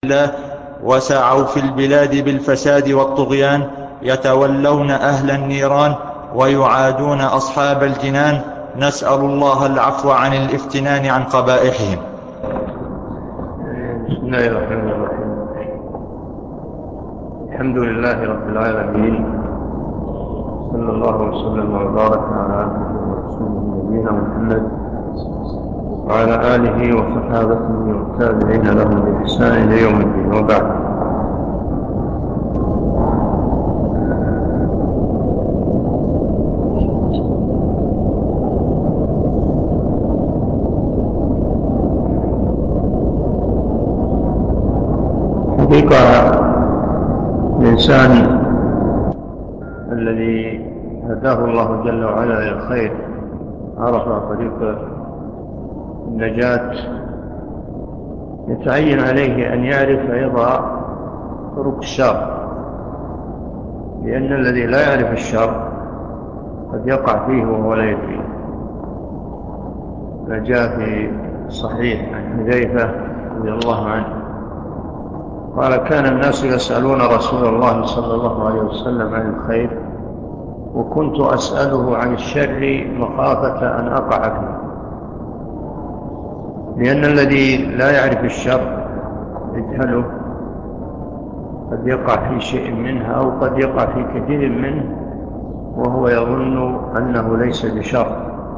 الله وسعوا في البلاد بالفساد والطغيان، يتولون أهل النيران ويعادون أصحاب الجنان. نسأل الله العفو عن الافتنان عن قبائحهم. بسم الله الرحمن الرحيم. الحمد لله رب العالمين، صلى الله وسلم وبارك على عبده ورسوله نبينا محمد وعلى آله وصحابته والتابعين لهم بإحسان إلى يوم الدين، وبعد. حقيقة الإنسان الذي هداه الله جل وعلا إلى الخير عرف طريق النجاة، يتعين عليه أن يعرف أيضا طرق الشر، لأن الذي لا يعرف الشر قد يقع فيه وهو لا يدري. ما جاء في صحيح عن حذيفة رضي الله عنه قال: كان الناس يسألون رسول الله صلى الله عليه وسلم عن الخير، وكنت أسأله عن الشر مخافة أن أقع فيه، لأن الذي لا يعرف الشر يجهله قد يقع في شيء منها أو قد يقع في كثير منه وهو يظن أنه ليس بشر.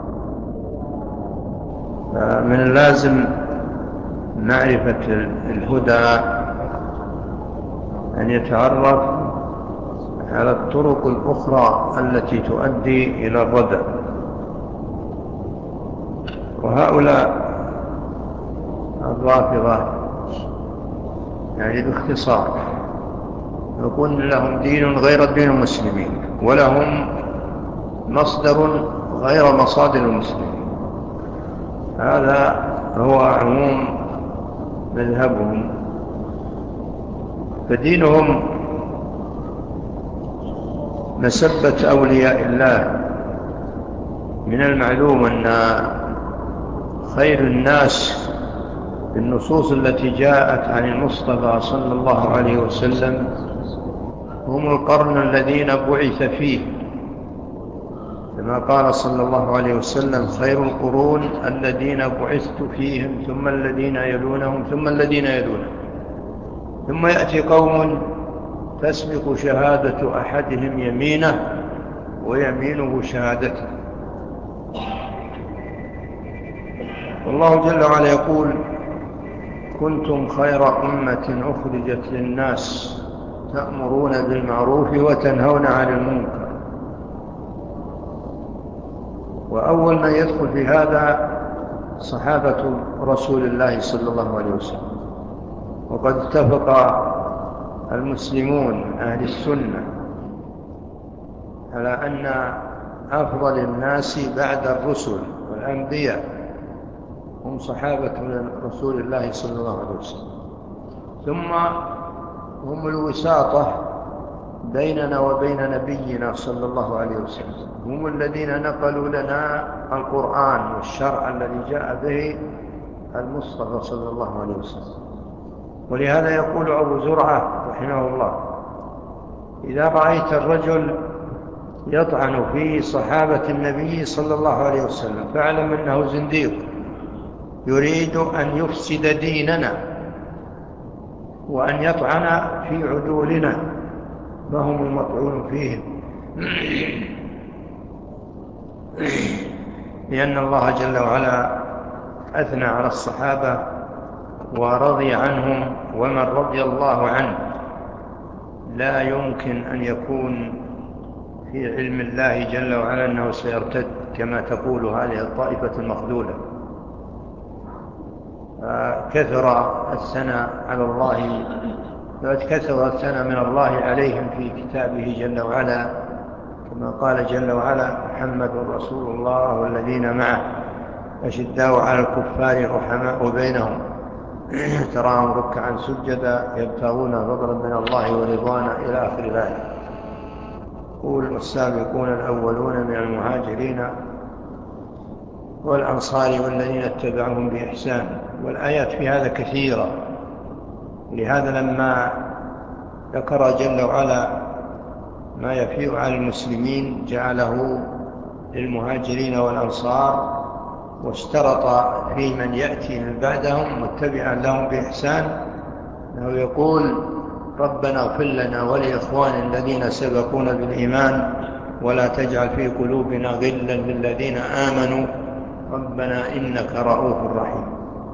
فمن اللازم معرفة الهدى أن يتعرف على الطرق الأخرى التي تؤدي إلى الردى. وهؤلاء الرافضة يعني باختصار يقول لهم دين غير دين المسلمين، ولهم مصدر غير مصادر المسلمين. هذا هو عموم مذهبهم. فدينهم مسبة أولياء الله. من المعلوم أن خير الناس بالنصوص التي جاءت عن المصطفى صلى الله عليه وسلم هم القرن الذين بعث فيه، كما قال صلى الله عليه وسلم: خير القرون الذين بعثت فيهم، ثم الذين يلونهم، ثم الذين يلونهم، ثم يأتي قوم تسبق شهادة أحدهم يمينه ويمينه شهادته. والله جل وعلا يقول: كنتم خير أمة أخرجت للناس تأمرون بالمعروف وتنهون عن المنكر. وأول من يدخل في هذا صحابة رسول الله صلى الله عليه وسلم. وقد اتفق المسلمون أهل السنة على أن أفضل الناس بعد الرسل والأنبياء هم صحابة رسول الله صلى الله عليه وسلم، ثم هم الوساطة بيننا وبين نبينا صلى الله عليه وسلم، هم الذين نقلوا لنا القرآن والشرع الذي جاء به المصطفى صلى الله عليه وسلم. ولهذا يقول أبو زرعة رحمه الله: إذا رأيت الرجل يطعن في صحابة النبي صلى الله عليه وسلم فاعلم أنه زنديق يريد أن يفسد ديننا وأن يطعن في عدولنا، فهم المطعون فيهم. لأن الله جل وعلا أثنى على الصحابة ورضي عنهم، ومن رضي الله عنه لا يمكن أن يكون في علم الله جل وعلا أنه سيرتد كما تقول هذه الطائفة المخذولة. كثر الثناء على الله، كثر الثناء من الله عليهم في كتابه جل وعلا، كما قال جل وعلا: محمد رسول الله والذين معه أشداء على الكفار رحماء بينهم تراهم ركعا سجدا يبتغون فضلا من الله ورضوانا إلى آخر الآية. قول: والسابقون الأولون من المهاجرين والأنصار والذين اتبعهم بإحسان. والآيات في هذا كثيرة، لهذا لما ذكر جل وعلا ما يفيء على المسلمين جعله للمهاجرين والأنصار، واشترط في من يأتي من بعدهم متبعا لهم بإحسان أنه يقول: ربنا اغفر لنا ولإخواننا الذين سبقونا بالإيمان ولا تجعل في قلوبنا غلا للذين آمنوا ربنا إنك رؤوف رحيم.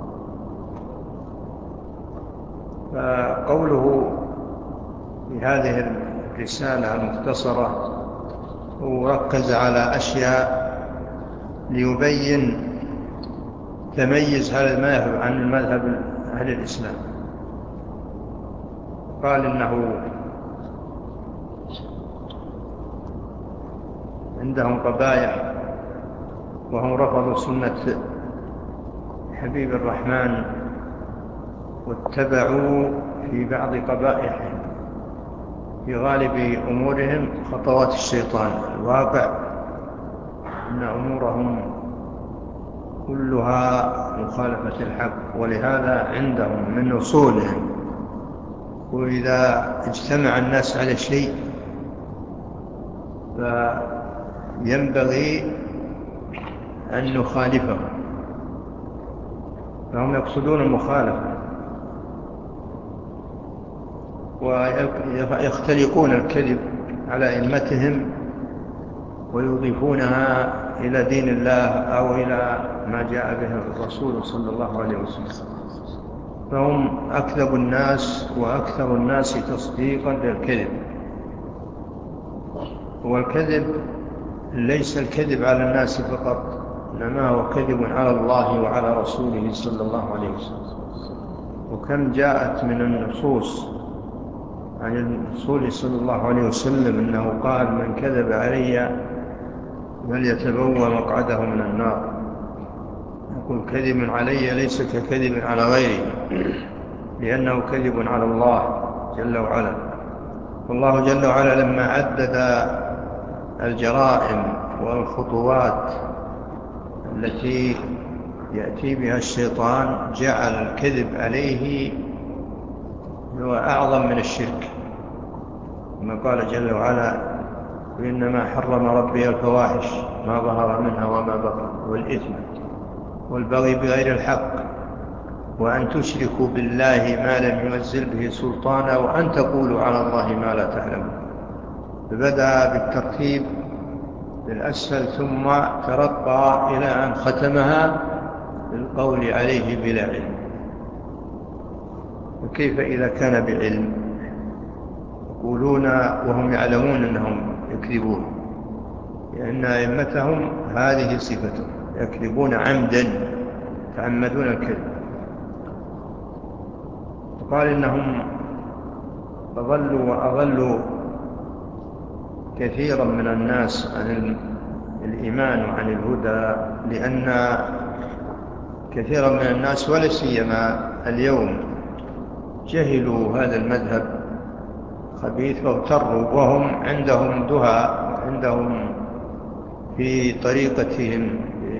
فقوله في هذه الرسالة المختصرة وركز على أشياء ليبين تميز هذا المذهب عن المذهب أهل الإسلام. قال إنه عندهم قبائح وهم رفضوا سنة حبيب الرحمن واتبعوا في بعض قبائحهم في غالب أمورهم خطوات الشيطان. الواقع أن أمورهم كلها مخالفة الحق، ولهذا عندهم من أصولهم وإذا اجتمع الناس على شيء فينبغي أن نخالفه، فهم يقصدون المخالفة ويختلقون الكذب على أئمتهم ويضيفونها إلى دين الله أو إلى ما جاء به الرسول صلى الله عليه وسلم، فهم أكذب الناس وأكثر الناس تصديقا للكذب. والكذب ليس الكذب على الناس فقط، إنما هو كذب على الله وعلى رسوله صلى الله عليه وسلم. وكم جاءت من النصوص عن الرسول صلى الله عليه وسلم أنه قال: من كذب علي فليتبوأ مقعده من النار. يقول: كذب علي ليس ككذب على غيره، لأنه كذب على الله جل وعلا. والله جل وعلا لما عدد الجرائم والخطوات التي يأتي بها الشيطان جعل الكذب عليه هو أعظم من الشرك، كما قال جل وعلا: وإنما حرم ربي الفواحش ما ظهر منها وما بطن والإثم والبغي بغير الحق وأن تشركوا بالله ما لم ينزل به سلطانا وأن تقولوا على الله ما لا تعلمون. فبدأ بالترتيب بالأسفل ثم ترقى إلى أن ختمها بالقول عليه بلا علم. وكيف إذا كان بعلم؟ يقولون وهم يعلمون أنهم يكذبون، لأن أئمتهم هذه صفتهم، يكذبون عمدا، يتعمدون الكذب. وقال إنهم أضلوا وأضلوا كثيرا من الناس عن الإيمان وعن الهدى، لأن كثيرا من الناس ولا سيما اليوم جهلوا هذا المذهب خبيث واغتروا، وهم عندهم دهى، عندهم في طريقتهم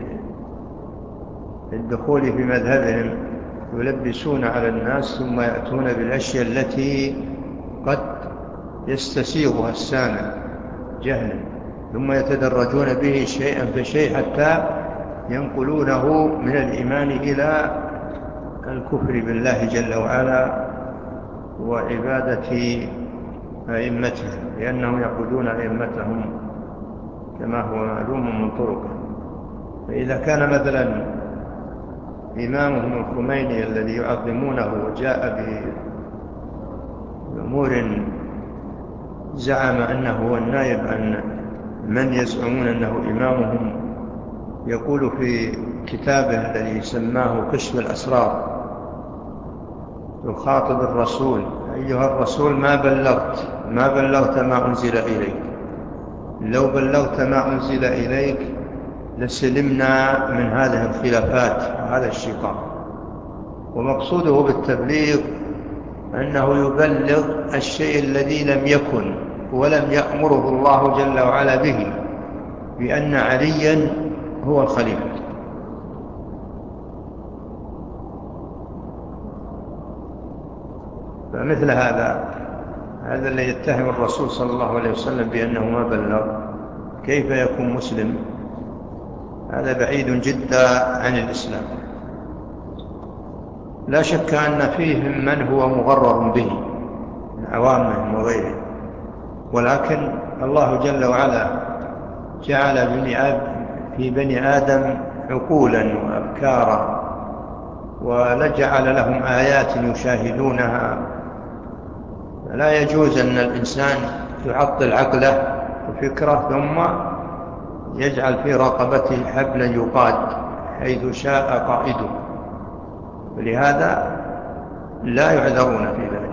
الدخول في مذهبهم يلبسون على الناس ثم يأتون بالأشياء التي قد يستسيغها السامع جهلا، ثم يتدرجون به شيئا فشيء حتى ينقلونه من الإيمان إلى الكفر بالله جل وعلا وعبادة أئمتهم، لأنهم يعبدون أئمتهم كما هو معلوم من طرقه. فإذا كان مثلا إمامهم الخميني الذي يعظمونه وجاء بأمور زعم أنه هو النائب عن من يزعمون أنه إمامهم، يقول في كتابه الذي سماه كشف الأسرار يخاطب الرسول: أيها الرسول ما بلغت ما أنزل إليك، لو بلغت ما أنزل إليك لسلمنا من هذه الخلافات وهذا الشقاق. ومقصوده بالتبليغ أنه يبلغ الشيء الذي لم يكن ولم يأمره الله جل وعلا به، بأن عليا هو الخليفة. فمثل هذا الذي يتهم الرسول صلى الله عليه وسلم بأنه ما بلغ، كيف يكون مسلم؟ هذا بعيد جدا عن الإسلام. لا شك أن فيهم من هو مغرر به من عوامهم وغيرهم، ولكن الله جل وعلا جعل في بني آدم عقولا وأفكارا، ولجعل لهم آيات يشاهدونها. لا يجوز أن الإنسان يعطل عقله وفكره ثم يجعل في رقبته حبلا يقاد حيث شاء قائده، ولهذا لا يعذرون في ذلك،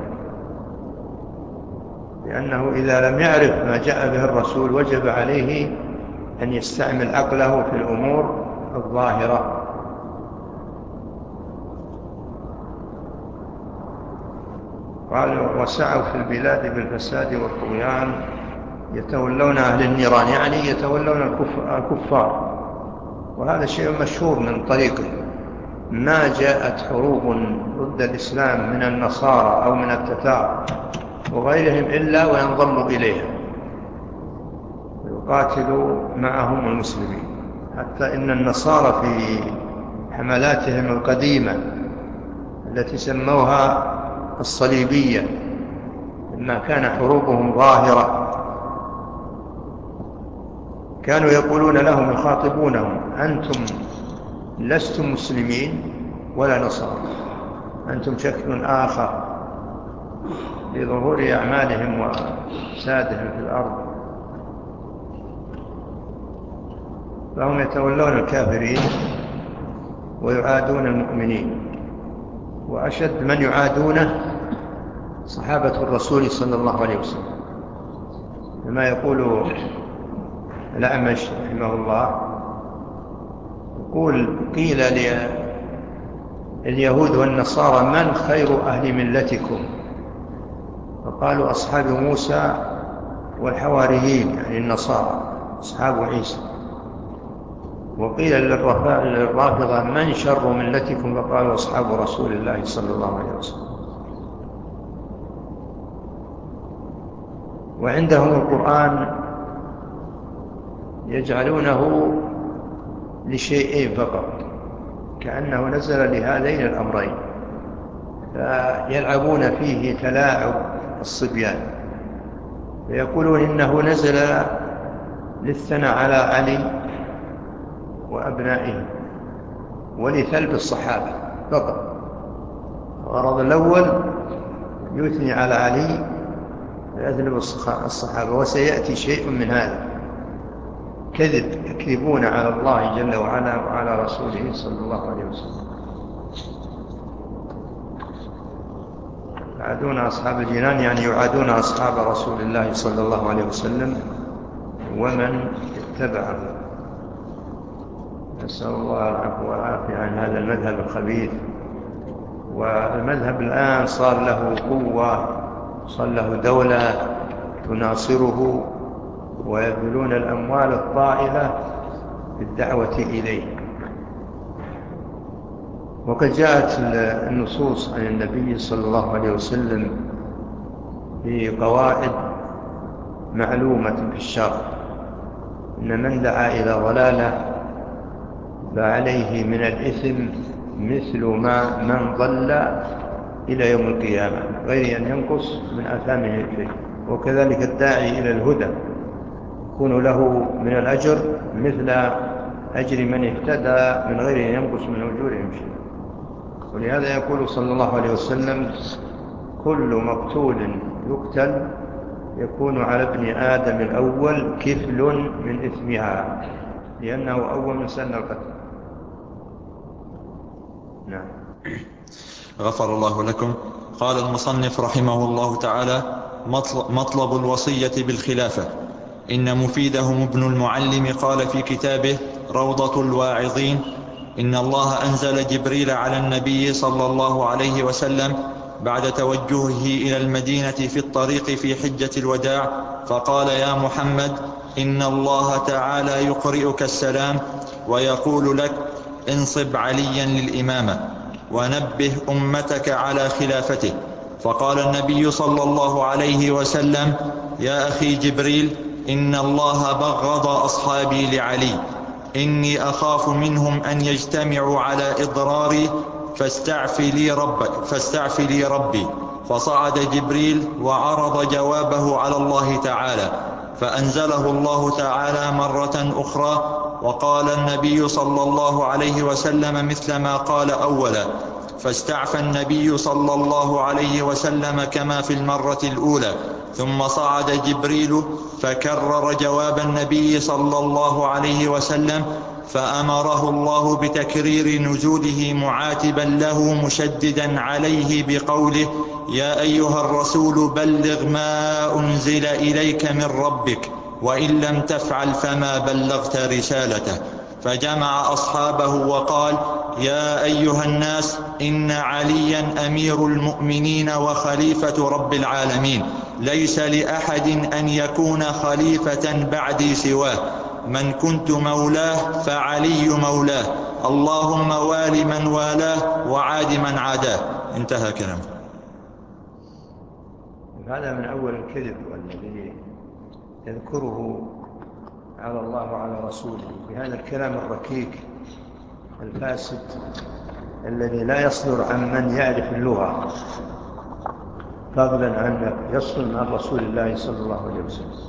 لأنه إذا لم يعرف ما جاء به الرسول وجب عليه أن يستعمل عقله في الأمور الظاهرة. قالوا وسعوا في البلاد بالفساد والطغيان يتولون أهل النيران، يعني يتولون الكفار، وهذا شيء مشهور من طريقه. ما جاءت حروب ضد الإسلام من النصارى أو من التتار وغيرهم إلا وينضموا إليها ويقاتلوا معهم المسلمين. حتى إن النصارى في حملاتهم القديمة التي سموها الصليبية، لما كان حروبهم ظاهرة، كانوا يقولون لهم يخاطبونهم: أنتم لستم مسلمين ولا نصارى، أنتم شكل آخر، لظهور أعمالهم وفسادهم في الأرض. فهم يتولون الكافرين ويعادون المؤمنين، وأشد من يعادونه صحابة الرسول صلى الله عليه وسلم، كما يقول الأعمش رحمه الله، يقول: قيل لليهود والنصارى: من خير أهل ملتكم؟ فقالوا: أصحاب موسى والحواريين، يعني النصارى أصحاب عيسى. وقيل للرافضة: من شر ملتكم؟ فقالوا: أصحاب رسول الله صلى الله عليه وسلم. وعندهم القرآن يجعلونه لشيئين فقط، كأنه نزل لهذين الأمرين، فيلعبون فيه تلاعب الصبيان، فيقولون إنه نزل للثناء على علي وأبنائه ولثلب الصحابة فقط. الغرض الأول يثني على علي ويثلب الصحابة، وسيأتي شيء من هذا كذب يكذبون على الله جل وعلا وعلى رسوله صلى الله عليه وسلم. يعادون أصحاب الجنان، يعني يعادون أصحاب رسول الله صلى الله عليه وسلم ومن اتبعه. نسأل الله العفو والعافية عن هذا المذهب الخبيث. والمذهب الآن صار له قوة، صار له دولة تناصره، ويبذلون الأموال الطائلة بالدعوة إليه. وقد جاءت النصوص عن النبي صلى الله عليه وسلم في قواعد معلومة في الشرع: إن من دعا إلى ضلالة فعليه من الإثم مثل ما من ضل إلى يوم القيامة غير أن ينقص من آثامه شيء. وكذلك الداعي إلى الهدى يكون له من الأجر مثل أجر من اهتدى من غير أن ينقص من أجورهم شيء. ولهذا يقول صلى الله عليه وسلم: كل مقتول يقتل يكون على ابن آدم الأول كفل من إثمها، لأنه أول من سن القتل. نعم. غفر الله لكم. قال المصنف رحمه الله تعالى: مطلب الوصية بالخلافة. إن مفيدهم ابن المعلم قال في كتابه روضة الواعظين: إن الله أنزل جبريل على النبي صلى الله عليه وسلم بعد توجهه إلى المدينة في الطريق في حجة الوداع، فقال: يا محمد، إن الله تعالى يقرئك السلام ويقول لك: انصب عليا للإمامة ونبه أمتك على خلافته، فقال النبي صلى الله عليه وسلم: يا أخي جبريل، إن الله بغض أصحابي لعلي، إني أخاف منهم أن يجتمعوا على إضراري فاستعف لي ربي. فصعد جبريل وعرض جوابه على الله تعالى، فأنزله الله تعالى مرة أخرى، وقال النبي صلى الله عليه وسلم مثل ما قال أولا، فاستعفى النبي صلى الله عليه وسلم كما في المرة الأولى. ثم صعد جبريل فكرر جواب النبي صلى الله عليه وسلم، فأمره الله بتكرير نزوله معاتبا له مشددا عليه بقوله: يا أيها الرسول بلغ ما أنزل إليك من ربك، وإن لم تفعل فما بلغت رسالته. فجمع أصحابه وقال: يا أيها الناس، إن عليا أمير المؤمنين وخليفة رب العالمين، ليس لأحد أن يكون خليفة بعدي سواه، من كنت مولاه فعلي مولاه، اللهم وال من والاه وعاد من عاداه. انتهى كلامه. هذا من أول الكذب الذي يذكره على الله وعلى رسوله بهذا الكلام الركيك الفاسد الذي لا يصدر عن من يعرف اللغة، فضلا عن يصل عن رسول الله صلى الله عليه وسلم.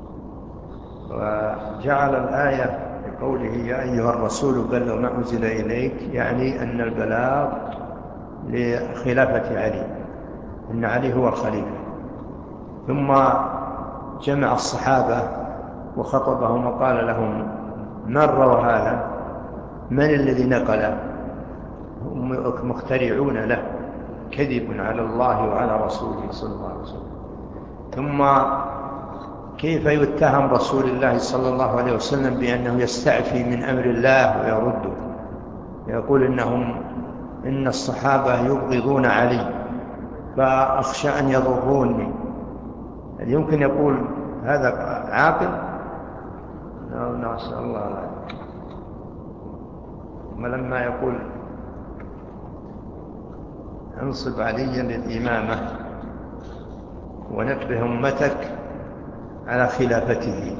وجعل الآية بقوله: يا أيها الرسول بلغ ما أنزل إليك، يعني أن البلاغ لخلافة علي، إن علي هو الخليفة. ثم جمع الصحابة وخطبهم وقال لهم: من روى هذا؟ من الذي نقله؟ هم مخترعون له، كذب على الله وعلى رسوله صلى الله عليه وسلم. ثم كيف يتهم رسول الله صلى الله عليه وسلم بأنه يستعفي من أمر الله ويرده؟ يقول إن الصحابة يبغضون علي فأخشى أن يضروني. هل يمكن يقول هذا عاقل؟ نسأل الله العافية. ولما يقول: انصب عليا للإمامة ونبه أمتك على خلافته،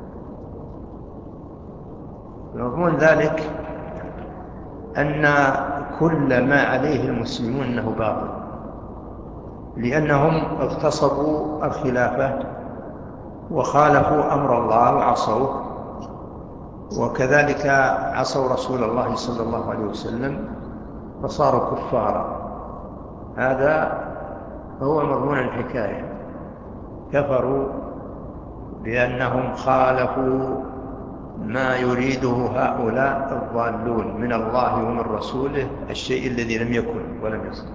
ومن ذلك أن كل ما عليه المسلمون أنه باطل، لأنهم اغتصبوا الخلافة وخالفوا أمر الله وعصوه، وكذلك عصوا رسول الله صلى الله عليه وسلم فصاروا كفارا. هذا هو مضمون الحكاية، كفروا بأنهم خالفوا ما يريده هؤلاء الضالون من الله ومن رسوله، الشيء الذي لم يكن ولم يصل.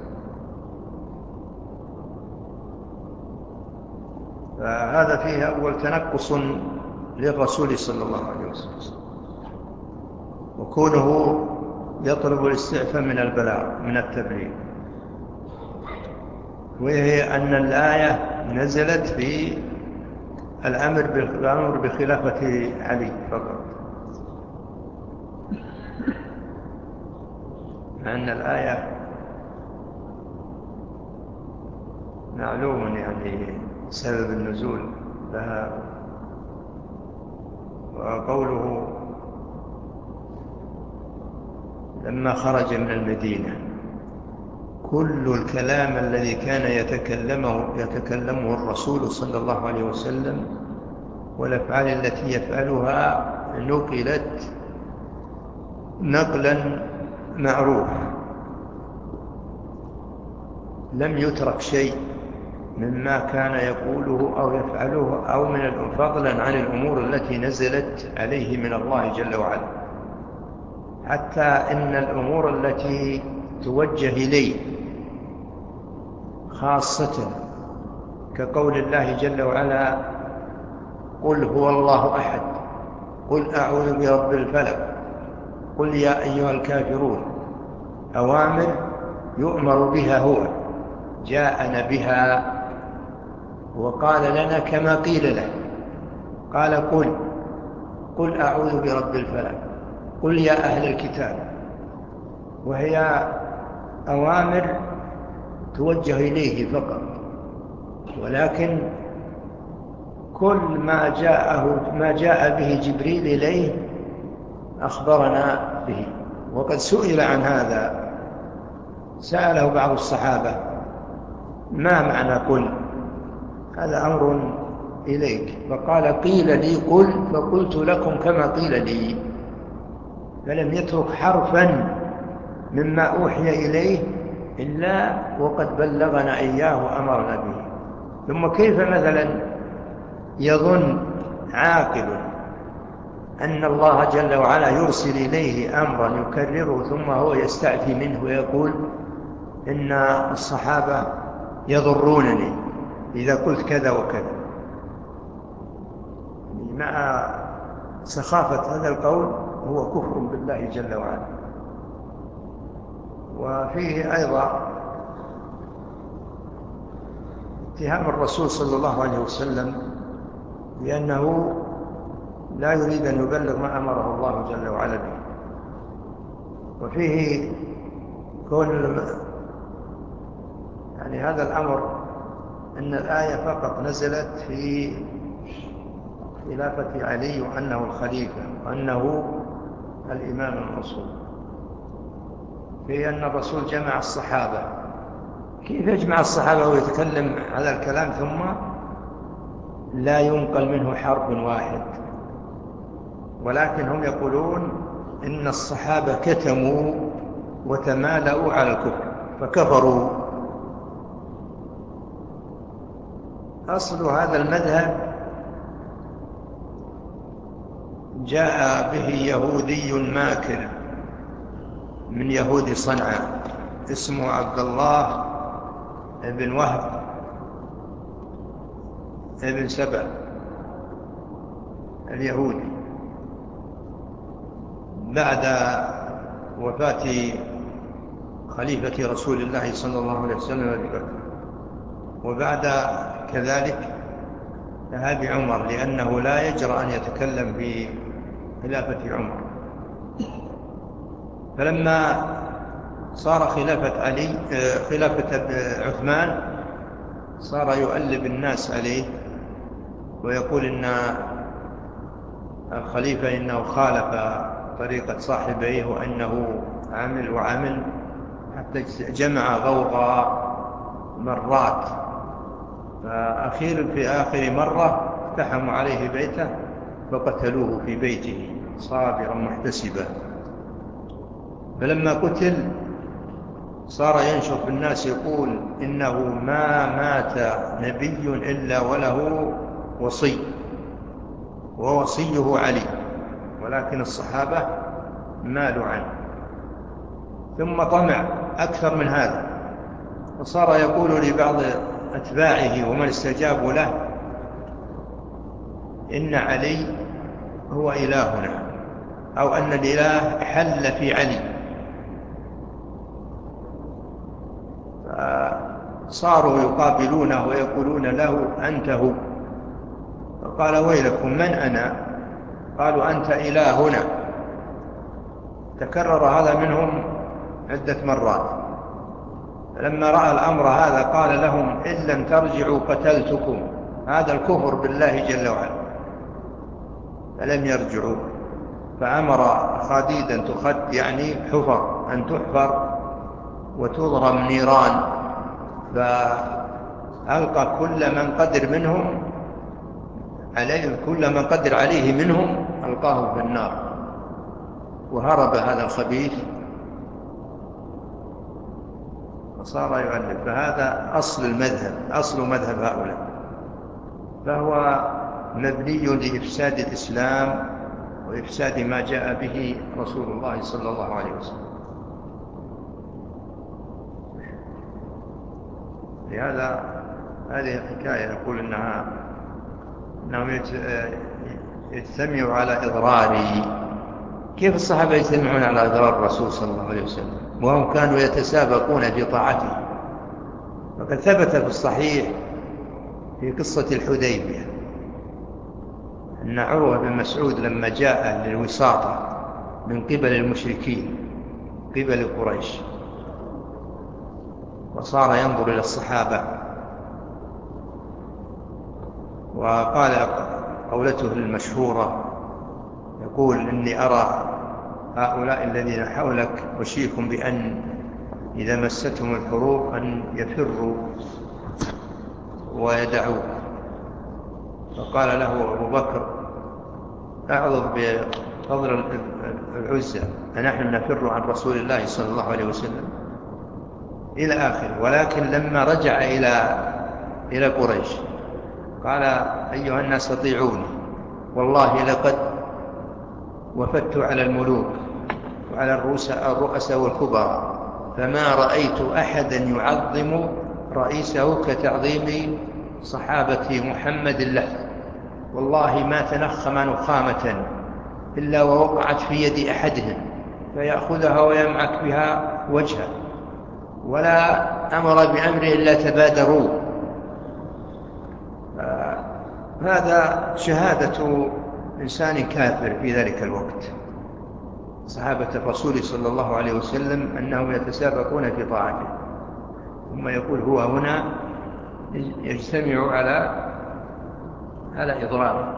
فهذا فيه أول تنقص للرسول صلى الله عليه وسلم، وكونه يطلب الاستعفاء من البلاغ من التبليغ، وهي أن الآية نزلت في الأمر بخلافة علي فقط، مع أن الآية معلوم يعني سبب النزول لها. وقوله: لما خرج من المدينة، كل الكلام الذي كان يتكلمه الرسول صلى الله عليه وسلم والأفعال التي يفعلها نقلت نقلا معروف، لم يترك شيء مما كان يقوله أو يفعله أو من فضلا عن الأمور التي نزلت عليه من الله جل وعلا، حتى إن الأمور التي توجه إليه خاصة كقول الله جل وعلا: قل هو الله أحد، قل أعوذ برب الفلق، قل يا أيها الكافرون، أوامر يؤمر بها هو، جاءنا بها وقال لنا كما قيل له، قال: قل أعوذ برب الفلق، قل يا أهل الكتاب، وهي أوامر توجه إليه فقط، ولكن كل ما جاء به جبريل إليه أخبرنا به. وقد سئل عن هذا، سأله بعض الصحابة: ما معنى قل؟ هذا أمر إليك. فقال: قيل لي قل فقلت لكم كما قيل لي. فلم يترك حرفا مما أوحي إليه إلا وقد بلغنا إياه وأمرنا به. ثم كيف مثلا يظن عاقل أن الله جل وعلا يرسل إليه أمرا يكرره ثم هو يستعفي منه ويقول إن الصحابة يضرونني إذا قلت كذا وكذا؟ مع سخافة هذا القول هو كفر بالله جل وعلا. وفيه أيضا اتهام الرسول صلى الله عليه وسلم بأنه لا يريد أن يبلغ ما أمره الله جل وعلا به. وفيه كون يعني هذا الأمر أن الآية فقط نزلت في خلافة علي وأنه الخليفة وأنه الإمام المنصور، في أن الرسول جمع الصحابة. كيف يجمع الصحابة ويتكلم هذا الكلام ثم لا ينقل منه حرف واحد؟ ولكن هم يقولون إن الصحابة كتموا وتمالؤوا على الكفر فكفروا. أصل هذا المذهب جاء به يهودي ماكر من يهود صنعاء اسمه عبد الله بن وهب بن سبأ اليهودي، بعد وفاة خليفة رسول الله صلى الله عليه وسلم أبي بكر، وبعد كذلك ذهاب عمر، لأنه لا يجرأ أن يتكلم بخلافة عمر. فلما صار خلافة عثمان صار يؤلب الناس عليه ويقول إن الخليفة إنه خالف طريقة صاحبيه وأنه عمل حتى جمع غوغاء مرات. في آخر مرة اقتحموا عليه بيته فقتلوه في بيته صابرا محتسبا. فلما قتل صار ينشر في الناس يقول إنه ما مات نبي إلا وله وصي ووصيه علي، ولكن الصحابة مالوا عنه. ثم طمع أكثر من هذا، وصار يقول لبعض أتباعه ومن استجابوا له إن علي هو إلهنا، أو أن الإله حل في علي. فصاروا يقابلونه ويقولون له أنت هو. فقال ويلكم من أنا؟ قالوا أنت إلهنا. تكرر هذا منهم عدة مرات. لما رأى الأمر هذا قال لهم إن لم ترجعوا قتلتكم. هذا الكفر بالله جل وعلا. فلم يرجعوا، فأمر خديدا تخد يعني حفر أن تحفر وتضرم نيران، فألقى كل من قدر عليه منهم ألقاه في النار، وهرب هذا الخبيث وصار يؤلف. فهذا أصل مذهب هؤلاء، فهو مبني لإفساد الإسلام وإفساد ما جاء به رسول الله صلى الله عليه وسلم. لهذا هذه الحكاية يقول إنهم يجتمعوا على إضراري. كيف الصحابة يجتمعون على إضرار الرسول صلى الله عليه وسلم وهم كانوا يتسابقون في طاعته؟ وقد ثبت في الصحيح في قصة الحديبية أن عروة بن مسعود لما جاء للوساطة من قبل المشركين قبل قريش وصار ينظر إلى الصحابة. وقال قولته المشهورة يقول: إني أرى هؤلاء الذين حولك أشيكم بأن إذا مستهم الحروب أن يفروا ويدعوك. فقال له أبو بكر: أعظم بفضل العزة أنحن نفر عن رسول الله صلى الله عليه وسلم إلى آخره. ولكن لما رجع إلى قريش قال: أيها الناس أطيعوني، والله لقد وفدت على الملوك وعلى الرؤساء والكبراء فما رأيت أحدا يعظم رئيسه كتعظيم صحابة محمد له، والله ما تنخم نخامة إلا ووقعت في يد أحدهم فيأخذها ويمعك بها وجهه، ولا أمر بأمر إلا تبادروا. هذا شهادة إنسان كافر في ذلك الوقت، صحابة الرسول صلى الله عليه وسلم، أنهم يتسابقون في طاعته. ثم يقول: هو هنا يجتمع على إضرار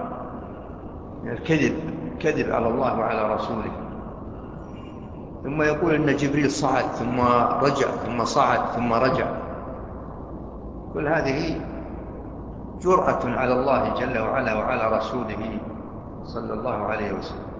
الكذب على الله وعلى رسوله. ثم يقول إن جبريل صعد ثم رجع ثم صعد ثم رجع. كل هذه جرأة على الله جل وعلا وعلى رسوله صلى الله عليه وسلم.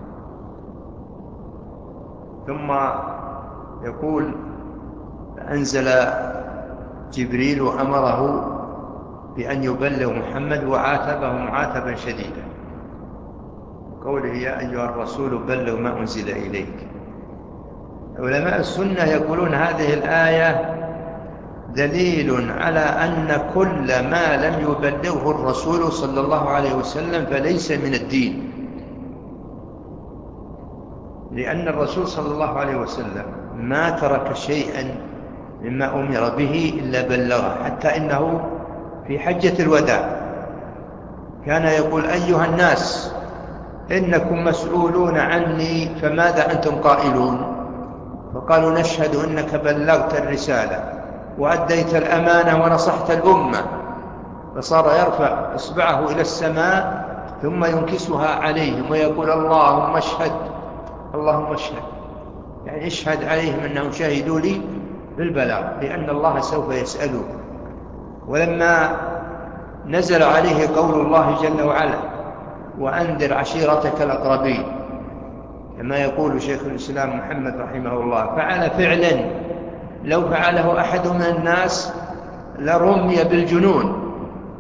ثم يقول: أنزل جبريل وأمره بأن يبلغ محمد وعاتبه معاتبا شديدا، قوله: يا أيها الرسول بلغ ما أنزل إليك. علماء السنة يقولون هذه الآية دليل على أن كل ما لم يبلغه الرسول صلى الله عليه وسلم فليس من الدين، لأن الرسول صلى الله عليه وسلم ما ترك شيئا مما أمر به إلا بلغه، حتى إنه في حجة الوداع كان يقول: أيها الناس إنكم مسؤولون عني فماذا أنتم قائلون؟ فقالوا: نشهد أنك بلغت الرسالة وأديت الأمانة ونصحت الأمة. فصار يرفع إصبعه إلى السماء ثم ينكسها عليهم ويقول: اللهم اشهد اللهم اشهد، يعني اشهد عليهم أنهم شهدوا لي بالبلاغ، لأن الله سوف يسأله. ولما نزل عليه قول الله جل وعلا: وأنذر عشيرتك الأقربين، كما يقول شيخ الإسلام محمد رحمه الله، فعل فعلا لو فعله أحد من الناس لرمي بالجنون.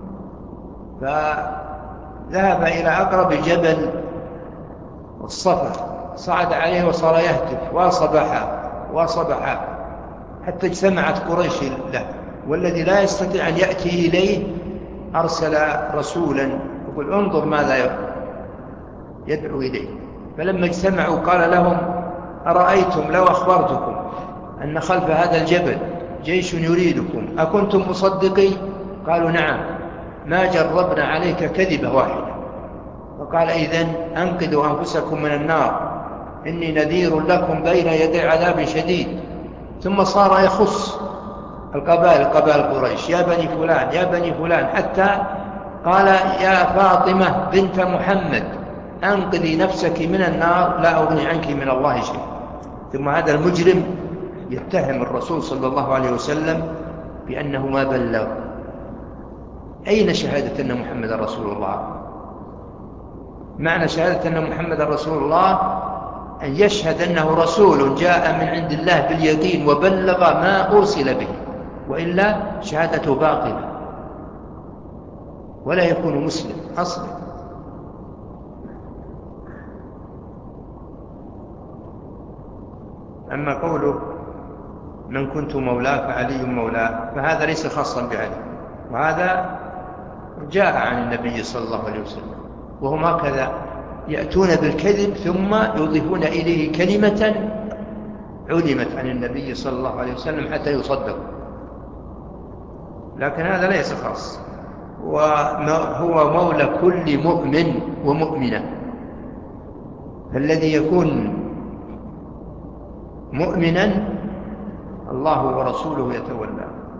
فذهب إلى أقرب جبل الصفا، صعد عليه وصار يهتف: وصبح حتى اجتمعت قريش له، والذي لا يستطيع أن يأتي إليه أرسل رسولا يقول: انظر ماذا يدعو إليه. فلما اجتمعوا قال لهم: أرأيتم لو أخبرتكم أن خلف هذا الجبل جيش يريدكم أكنتم مصدقي؟ قالوا: نعم، ما جربنا عليك كذبة واحدة. فقال: إذن أنقذوا أنفسكم من النار، إني نذير لكم بين يدي عذاب شديد. ثم صار يخص قبائل قريش: يا بني فلان يا بني فلان، حتى قال: يا فاطمة بنت محمد أنقذي نفسك من النار لا أغني عنك من الله شيء. ثم هذا المجرم يتهم الرسول صلى الله عليه وسلم بأنه ما بلغ. أين شهادة أن محمد رسول الله؟ معنى شهادة أن محمد رسول الله أن يشهد أنه رسول جاء من عند الله باليقين وبلغ ما أرسل به، وإلا شهادته باطلة ولا يكون مسلم أصلا. أما قوله: من كنت مولاه فعلي مولاه، فهذا ليس خاصا بعلي، وهذا جاء عن النبي صلى الله عليه وسلم. وهم هكذا يأتون بالكذب ثم يضيفون إليه كلمة علمت عن النبي صلى الله عليه وسلم حتى يصدق، لكن هذا ليس خاص. وهو مولى كل مؤمن ومؤمنة، فالذي يكون مؤمنا الله ورسوله يتولى.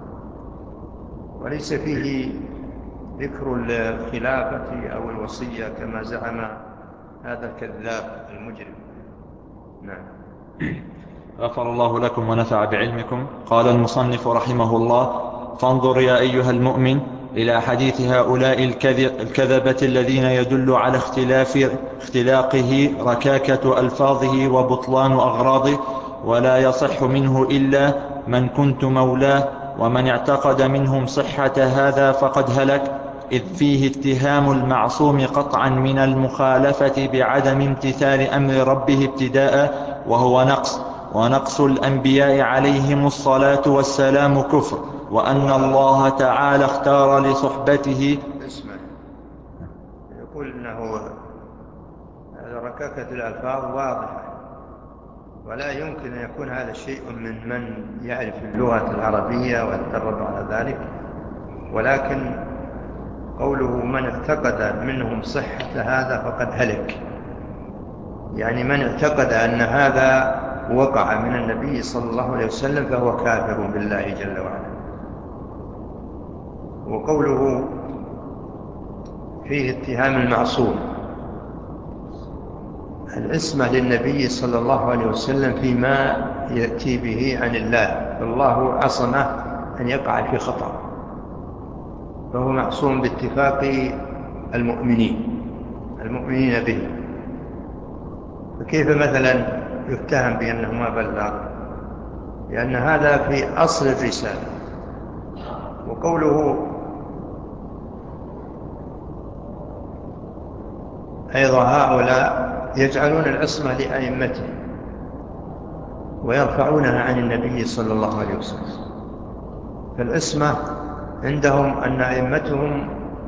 وليس فيه ذكر الخلافة أو الوصية كما زعم هذا الكذاب المجرم. نعم. غفر الله لكم ونفع بعلمكم. قال المصنف رحمه الله: فانظر يا أيها المؤمن إلى حديث هؤلاء الكذبة الذين يدل على اختلاقه ركاكة ألفاظه وبطلان أغراضه، ولا يصح منه إلا من كنت مولاه، ومن اعتقد منهم صحة هذا فقد هلك، إذ فيه اتهام المعصوم قطعا من المخالفة بعدم امتثال أمر ربه ابتداء، وهو ونقص الأنبياء عليهم الصلاة والسلام كفر، وأن الله تعالى اختار لصحبته. اسمع، يقول إنه ركاكة الألفاظ واضحة، ولا يمكن أن يكون هذا شيء من يعرف اللغة العربية ويتدرب على ذلك، ولكن قوله من اعتقد منهم صحة هذا فقد هلك، يعني من اعتقد أن هذا وقع من النبي صلى الله عليه وسلم فهو كافر بالله جل وعلا. وقوله فيه اتهام المعصوم، العصمة للنبي صلى الله عليه وسلم فيما يأتي به عن الله، فالله عصمه أن يقع في خطأ، فهو معصوم باتفاق المؤمنين به. فكيف مثلا يتهم بأنه ما بلغ؟ لأن هذا في أصل الرسالة. وقوله أيضا هؤلاء يجعلون العصمة لأئمتهم ويرفعونها عن النبي صلى الله عليه وسلم، فالعصمة عندهم أن أئمتهم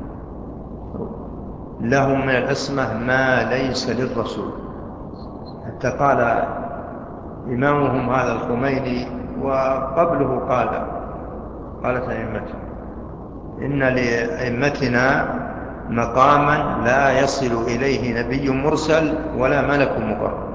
لهم من العصمة ما ليس للرسول، حتى قال إمامهم هذا الخميني وقبله قالت أئمتهم إن لأئمتنا مقاما لا يصل إليه نبي مرسل ولا ملك مقرب.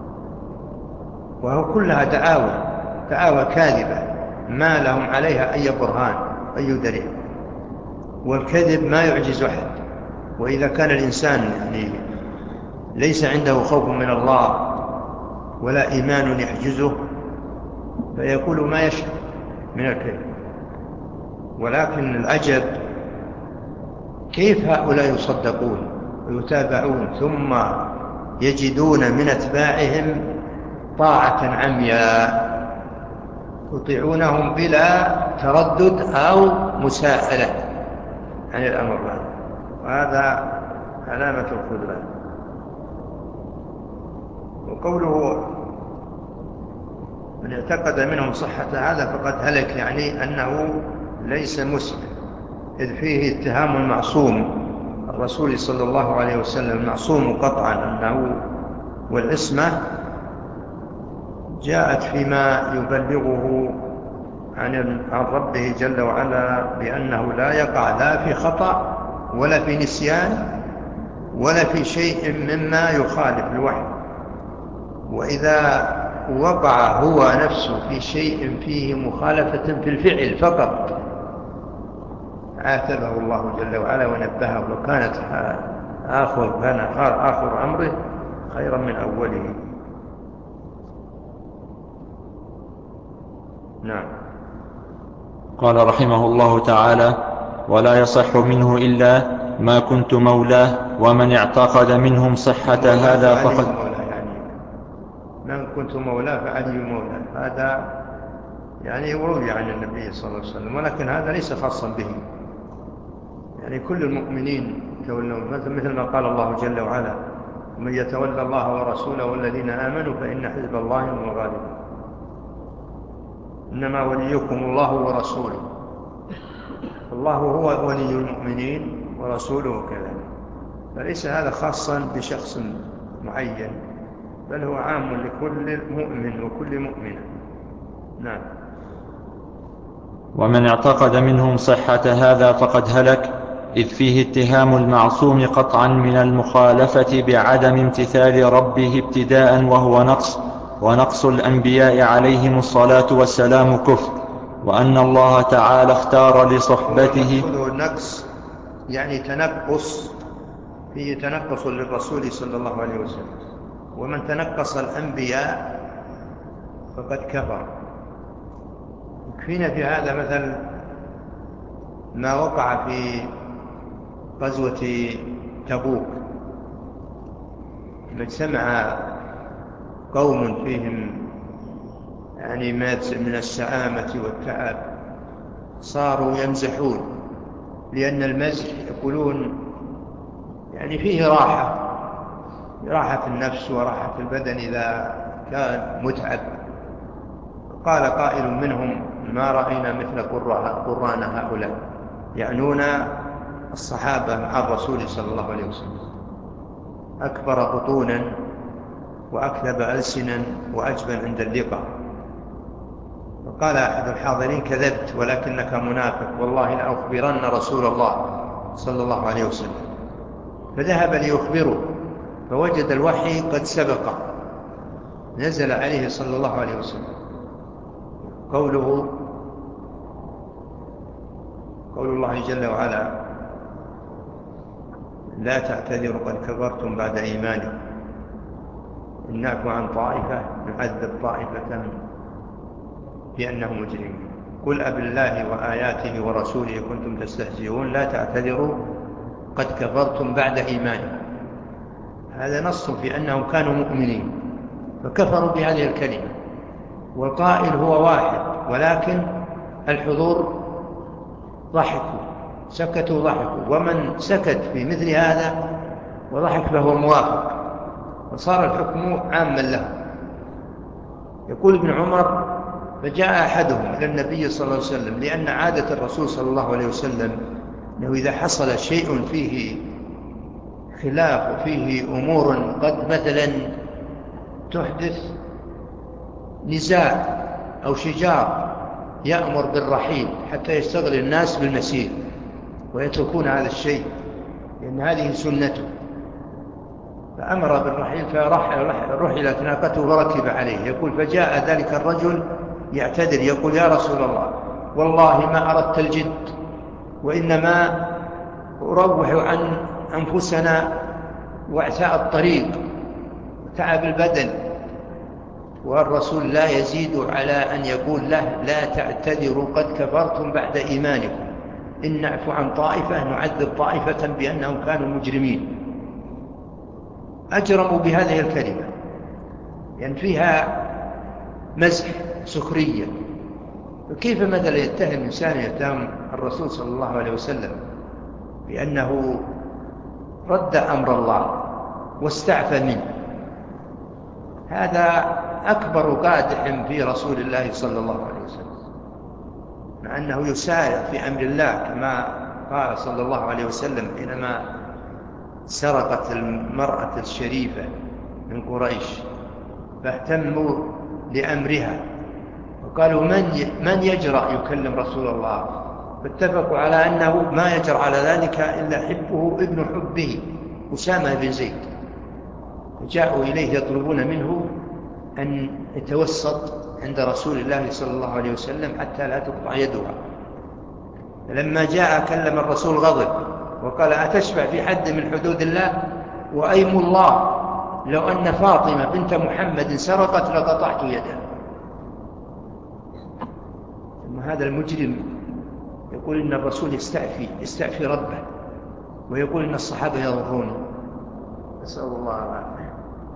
وهو كلها دعاوى كاذبة ما لهم عليها أي برهان أي دليل، والكذب ما يعجز أحد. وإذا كان الإنسان يعني ليس عنده خوف من الله ولا إيمان يحجزه فيقول ما يشاء من الكذب. ولكن العجب كيف هؤلاء يصدقون ويتابعون ثم يجدون من أتباعهم طاعة عمياء يطيعونهم بلا تردد أو مساءلة عن الأمر هذا، وهذا علامة الخذلان. وقوله من اعتقد منهم صحة هذا فقد هلك، يعني أنه ليس مسلم، إذ فيه اتهام المعصوم الرسول صلى الله عليه وسلم، المعصوم قطعا أنه والعصمة جاءت فيما يبلغه عن ربه جل وعلا بأنه لا يقع لا في خطأ ولا في نسيان ولا في شيء مما يخالف الوحي. وإذا وقع هو نفسه في شيء فيه مخالفة في الفعل فقط عاتبه الله جل وعلا ونبهه، وكانت آخر أمره خيرا من أوله. نعم. قال رحمه الله تعالى: ولا يصح منه إلا ما كنت مولاه، ومن اعتقد منهم صحة هذا فقد من كنت مولاه فعلي مولاه، هذا يعني روي عن النبي صلى الله عليه وسلم، ولكن هذا ليس خاصا به، يعني كل المؤمنين يتولون، مثل ما قال الله جل وعلا: من يتولى الله ورسوله والذين آمنوا فإن حزب الله هم الغالبون، إنما وليكم الله ورسوله، الله هو ولي المؤمنين ورسوله كذلك، فليس هذا خاصا بشخص معين، بل هو عام لكل مؤمن وكل مؤمنة. نعم. ومن اعتقد منهم صحة هذا فقد هلك، إذ فيه اتهام المعصوم قطعا من المخالفة بعدم امتثال ربه ابتداء، وهو ونقص الأنبياء عليهم الصلاة والسلام كفر، وأن الله تعالى اختار لصحبته. النقص يعني تنقص، فيه تنقص للرسول صلى الله عليه وسلم، ومن تنقص الأنبياء فقد كفر. يكفينا في هذا مثل ما وقع في غزوة تبوك، لما اجتمع قوم فيهم يعني من السآمة والتعب، صاروا يمزحون، لأن المزح يقولون يعني فيه راحة النفس وراحة البدن إذا كان متعب. قال قائل منهم: ما رأينا مثل قران هؤلاء، يعنون الصحابة مع الرسول صلى الله عليه وسلم، أكبر بطونا وأكذب ألسنا وأجبن عند اللقاء. فقال أحد الحاضرين: كذبت ولكنك منافق، والله لأخبرن رسول الله صلى الله عليه وسلم. فذهب ليخبره، فوجد الوحي قد سبق، نزل عليه صلى الله عليه وسلم قول الله جل وعلا: لا تعتذروا قد كفرتم بعد إيمانكم، إن نعفو عن طائفة نعذب طائفة بأنهم مجرمون، قل أبالله وآياته ورسوله كنتم تستهزئون لا تعتذروا قد كفرتم بعد إيمانكم. هذا نص في أنهم كانوا مؤمنين فكفروا بهذه الكلمة، والقائل هو واحد، ولكن الحضور سكتوا ضحكوا، ومن سكت في مثل هذا وضحك فهو موافق، وصار الحكم عاما له. يقول ابن عمر: فجاء أحدهم إلى النبي صلى الله عليه وسلم، لأن عادة الرسول صلى الله عليه وسلم أنه إذا حصل شيء فيه خلاف وفيه أمور قد مثلا تحدث نزاع أو شجار، يأمر بالرحيل حتى يستغل الناس بالمسير ويتركون هذا الشيء، لأن هذه سنته. فأمر بالرحيل، فرحلت ناقته وركب عليه. يقول: فجاء ذلك الرجل يعتذر، يقول: يا رسول الله، والله ما أردت الجد، وإنما أروح عن أنفسنا وعثاء الطريق وتعب البدن. والرسول لا يزيد على أن يقول له: لا تعتذروا قد كفرتم بعد إيمانكم، إن نعفو عن طائفة نعذب طائفة بأنهم كانوا مجرمين. أجرموا بهذه الكلمة، يعني فيها مزح سخرية. فكيف مثلا يتهم الرسول صلى الله عليه وسلم بأنه رد أمر الله واستعفى منه؟ هذا أكبر قادح في رسول الله صلى الله عليه وسلم، مع أنه يسارع في أمر الله، كما قال صلى الله عليه وسلم حينما سرقت المرأة الشريفة من قريش، فاهتموا لأمرها وقالوا: من يجرأ يكلم رسول الله؟ فاتفقوا على أنه ما يجرأ على ذلك إلا حبه ابن حبه أسامة بن زيد. فجاءوا إليه يطلبون منه أن يتوسط عند رسول الله صلى الله عليه وسلم حتى لا تقطع يدها. فلما جاء كلم الرسول غضب وقال: أتشفع في حد من حدود الله؟ وأيم الله لو أن فاطمة بنت محمد سرقت لقطعت يدها. ثم هذا المجرم يقول إن الرسول يستعفي ربه، ويقول إن الصحابة يضرونه. أسأل الله العافية.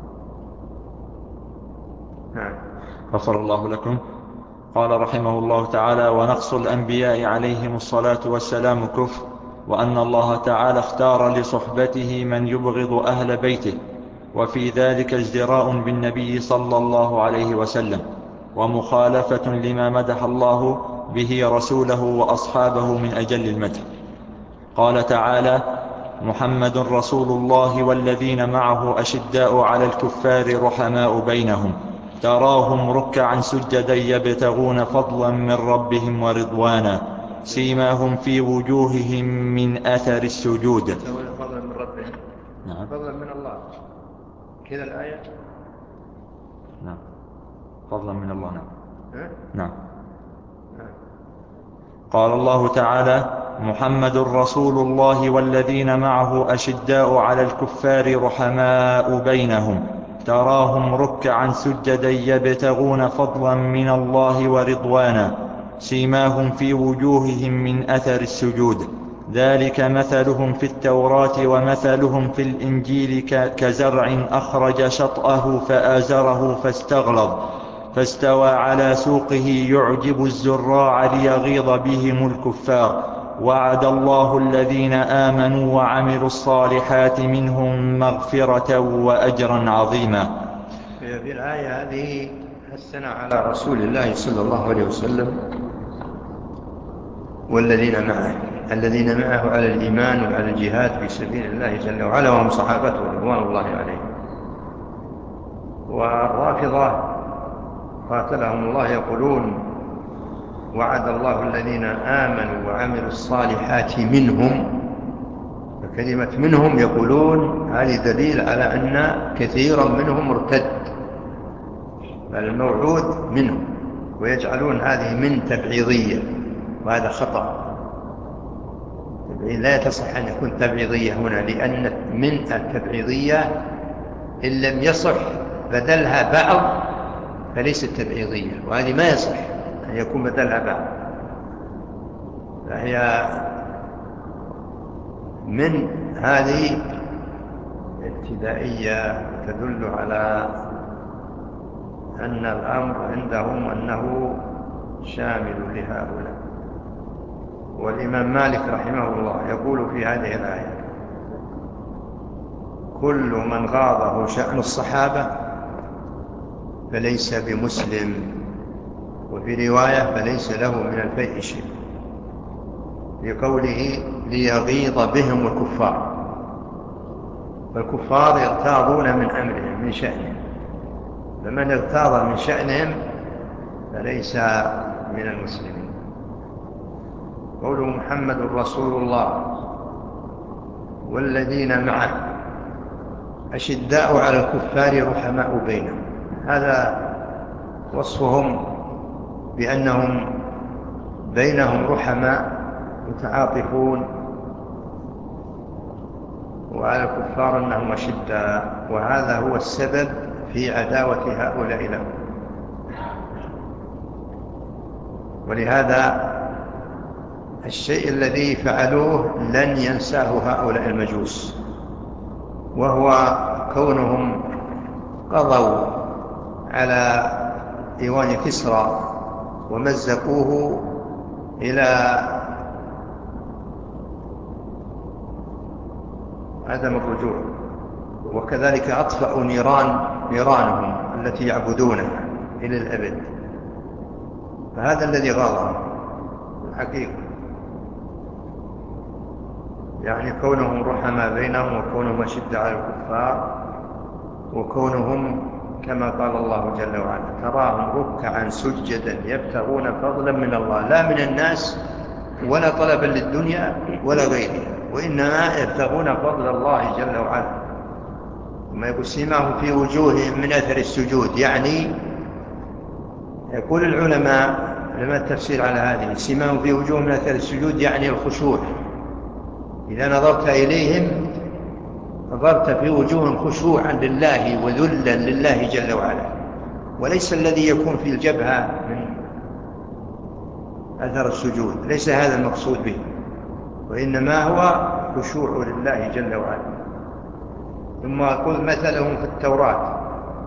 غفر الله لكم. قال رحمه الله تعالى: ونقص الأنبياء عليهم الصلاة والسلام كفر، وأن الله تعالى اختار لصحبته من يبغض أهل بيته، وفي ذلك ازدراء بالنبي صلى الله عليه وسلم، ومخالفة لما مدح الله به رسوله وأصحابه من أجل المدح. قال تعالى: محمد رسول الله والذين معه أشداء على الكفار رحماء بينهم، تراهم ركعا سجدا يبتغون فضلا من ربهم ورضوانا، سيماهم في وجوههم من أثر السجود. فضلا من ربهم، نعم، فضلا من الله، كذا الآية. نعم، فضلا من الله. نعم. نعم. قال الله تعالى: محمد رسول الله والذين معه أشداء على الكفار رحماء بينهم تراهم ركعا سجدا يبتغون فضلا من الله ورضوانا سيماهم في وجوههم من أثر السجود ذلك مثلهم في التوراة ومثلهم في الإنجيل كزرع أخرج شطأه فآزره فاستغلظ فاستوى على سوقه يعجب الزراع ليغيظ بهم الكفار وعد الله الذين آمنوا وعملوا الصالحات منهم مغفرة وأجرا عظيما. في الآية هذه حثنا على رسول الله صلى الله عليه وسلم والذين معه، الذين معه على الإيمان وعلى الجهاد في سبيل الله جل وعلا، وهم صحابته رضوان الله عليهم. والرافضة قاتلهم الله يقولون: وعد الله الذين آمنوا وعملوا الصالحات منهم. فكلمة منهم يقولون هذه دليل على أن كثيرا منهم مرتد، بل الموعود منهم، ويجعلون هذه من تبعيضية، وهذا خطأ. لا تصح أن يكون تبعيضية هنا، لأن من التبعيضية إن لم يصح بدلها بعض فليست تبعيضية، وهذه ما يصح أن يكون بدلها بعض، فهي من هذه ابتدائية تدل على أن الأمر عندهم أنه شامل لهؤلاء. والإمام مالك رحمه الله يقول في هذه الآية: كل من غاضه شأن الصحابة فليس بمسلم، وفي رواية فليس له من الفيء شيء، لقوله ليغيظ بهم الكفار. فالكفار يغتاظون من أمرهم من شأنهم، فمن اغتاظ من شأنهم فليس من المسلمين. قوله محمد رسول الله والذين معه أشداء على الكفار رحماء بينهم، هذا وصفهم بأنهم بينهم رحماء متعاطفون، وعلى الكفار أنهم أشداء، وهذا هو السبب في عداوة هؤلاء لهم. ولهذا الشيء الذي فعلوه لن ينساه هؤلاء المجوس، وهو كونهم قضوا على ديوان كسرى ومزقوه إلى عدم الرجوع، وكذلك أطفأوا نيرانهم التي يعبدونها إلى الأبد. فهذا الذي غاضهم الحقيقة، يعني كونهم رحماء بينهم، وكونهم أشد على الكفار، وكونهم كما قال الله جل وعلا: تراهم ركعا سجدا يبتغون فضلا من الله، لا من الناس ولا طلبا للدنيا ولا غيرها، وإنما يبتغون فضل الله جل وعلا. ثم يقول سيماهم في وجوههم من أثر السجود، يعني يقول العلماء التفسير على هذه: سيماهم في وجوههم من أثر السجود يعني الخشوع. إذا نظرت إليهم نظرت في وجوههم خشوعا لله وذلا لله جل وعلا، وليس الذي يكون في الجبهة من أثر السجود، ليس هذا المقصود به، وإنما هو خشوع لله جل وعلا. ثم قل مثلهم في التوراة،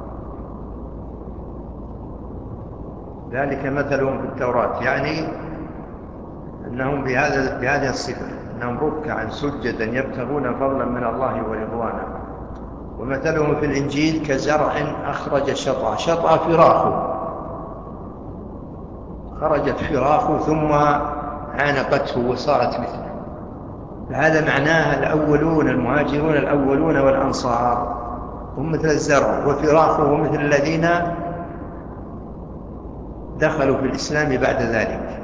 ذلك مثلهم في التوراة، يعني أنهم بهذه الصفة، أنهم ركعا سجدا يبتغون فضلا من الله ورضوانا. ومثلهم في الإنجيل كزرع أخرج شطأ فراخه، خرجت فراخه ثم عانقته وصارت مثله. فهذا معناها الأولون المهاجرون الأولون والأنصار هم مثل الزرع، وفراخه مثل الذين دخلوا في الإسلام بعد ذلك،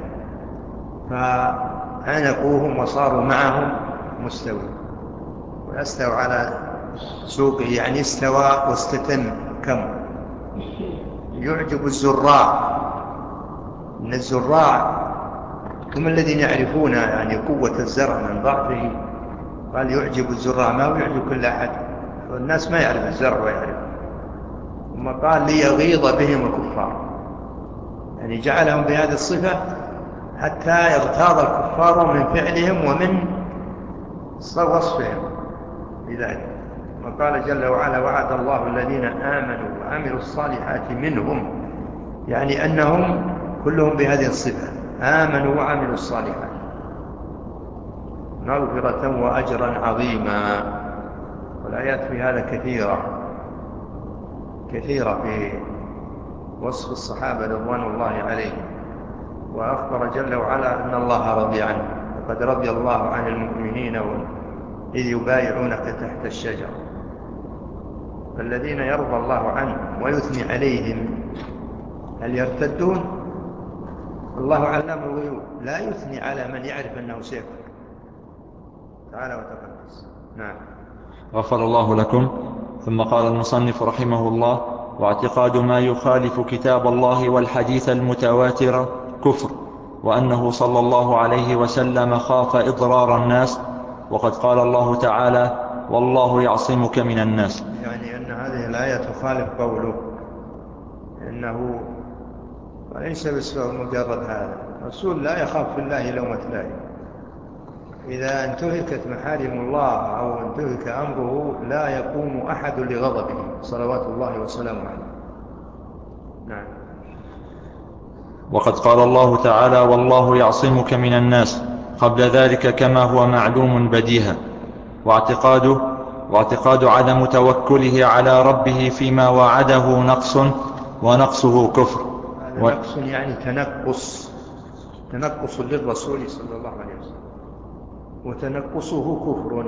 فعانقوهم وصاروا معهم مستوى، واستوى على سوقه يعني استوى واستتم كم. يعجب الزراع، إن الزراع هم الذين يعرفون يعني قوة الزرع من ضعفه. قال يعجب الزراع ما ويعجب كل أحد، والناس ما يعرف الزرع ويعرف. ثم قال ليغيظ بهم الكفار، يعني جعلهم بهذه الصفة حتى يغتاظ الكفار من فعلهم ومن وصفهم بذلك. وقال جل وعلا وعد الله الذين آمنوا وعملوا الصالحات منهم، يعني أنهم كلهم بهذه الصفة آمنوا وعملوا الصالحات مغفرة وأجرا عظيما. والآيات في هذا كثيرة في وصف الصحابة رضوان الله عليهم. وأخبر جل وعلا أن الله رضي عنه، وقد رضي الله عن المؤمنين إذ يبايعونك تحت الشجرة. فالذين يرضى الله عنهم ويثني عليهم هل يرتدون؟ الله علام الغيوب، لا يثني على من يعرف أنه سيكفر تعالى وتقدس. نعم. غفر الله لكم. ثم قال المصنف رحمه الله: واعتقاد ما يخالف كتاب الله والحديث المتواتر كفر، وأنه صلى الله عليه وسلم خاف إضرار الناس، وقد قال الله تعالى: والله يعصمك من الناس. يعني أن هذه الآية تخالف قوله، إنه وليس بسبب مجرد هذا. الرسول لا يخاف في الله لومة لائم. إذا انتهكت محارم الله أو انتهك أمره لا يقوم أحد لغضبه صلوات الله وسلامه عليه. نعم. وقد قال الله تعالى: والله يعصمك من الناس قبل ذلك، كما هو معلوم بديهة. واعتقاد عدم توكله على ربه فيما وعده نقص، ونقصه كفر. نقص يعني تنقص للرسول صلى الله عليه وسلم، وتنقصه كفر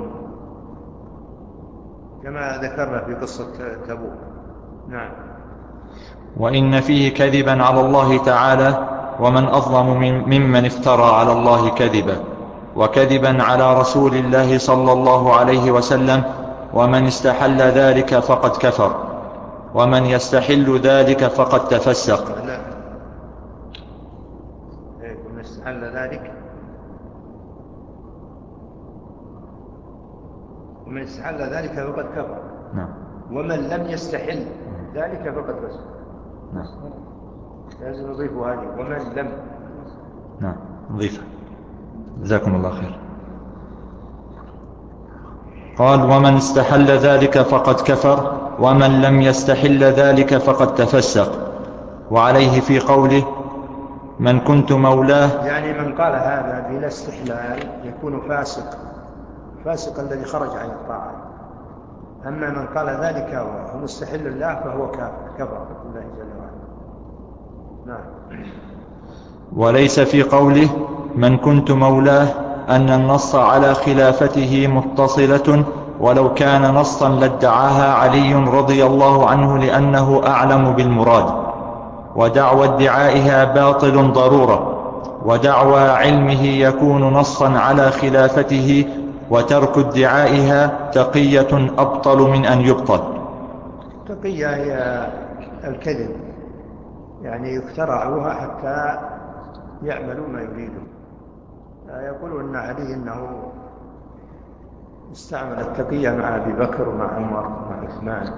كما ذكرنا في قصة تبوك. نعم. وإن فيه كذبا على الله تعالى، ومن أظلم ممن افترى على الله كذبا، وكذبا على رسول الله صلى الله عليه وسلم. ومن استحل ذلك فقد كفر، ومن يستحل ذلك فقد تفسق. ومن استحل ذلك فقد كفر. نعم. ومن لم يستحل ذلك فقد فسق. نعم. لازم نضيف هذه ومن لم. نعم نضيفها. جزاكم الله خير. قال: ومن استحل ذلك فقد كفر، ومن لم يستحل ذلك فقد تفسق. وعليه في قوله: من كنت مولاه، يعني من قال هذا بلا استحلال يكون فاسق الذي خرج عن الطاعة. أما من قال ذلك وهو مستحل الله فهو كفر بالله جل وعلا. نعم. وليس في قوله من كنت مولاه أن النص على خلافته متصلة، ولو كان نصا لادعاها علي رضي الله عنه لأنه أعلم بالمراد، ودعوى ادعائها باطل ضرورة، ودعوى علمه يكون نصا على خلافته، وترك ادعائها تقية أبطل من أن يبطل. تقية هي الكذب، يعني يخترعوها حتى يعملوا ما يريدون. يقول أن علي أنه استعمل التقية مع أبي بكر ومع عمر ومع عثمان.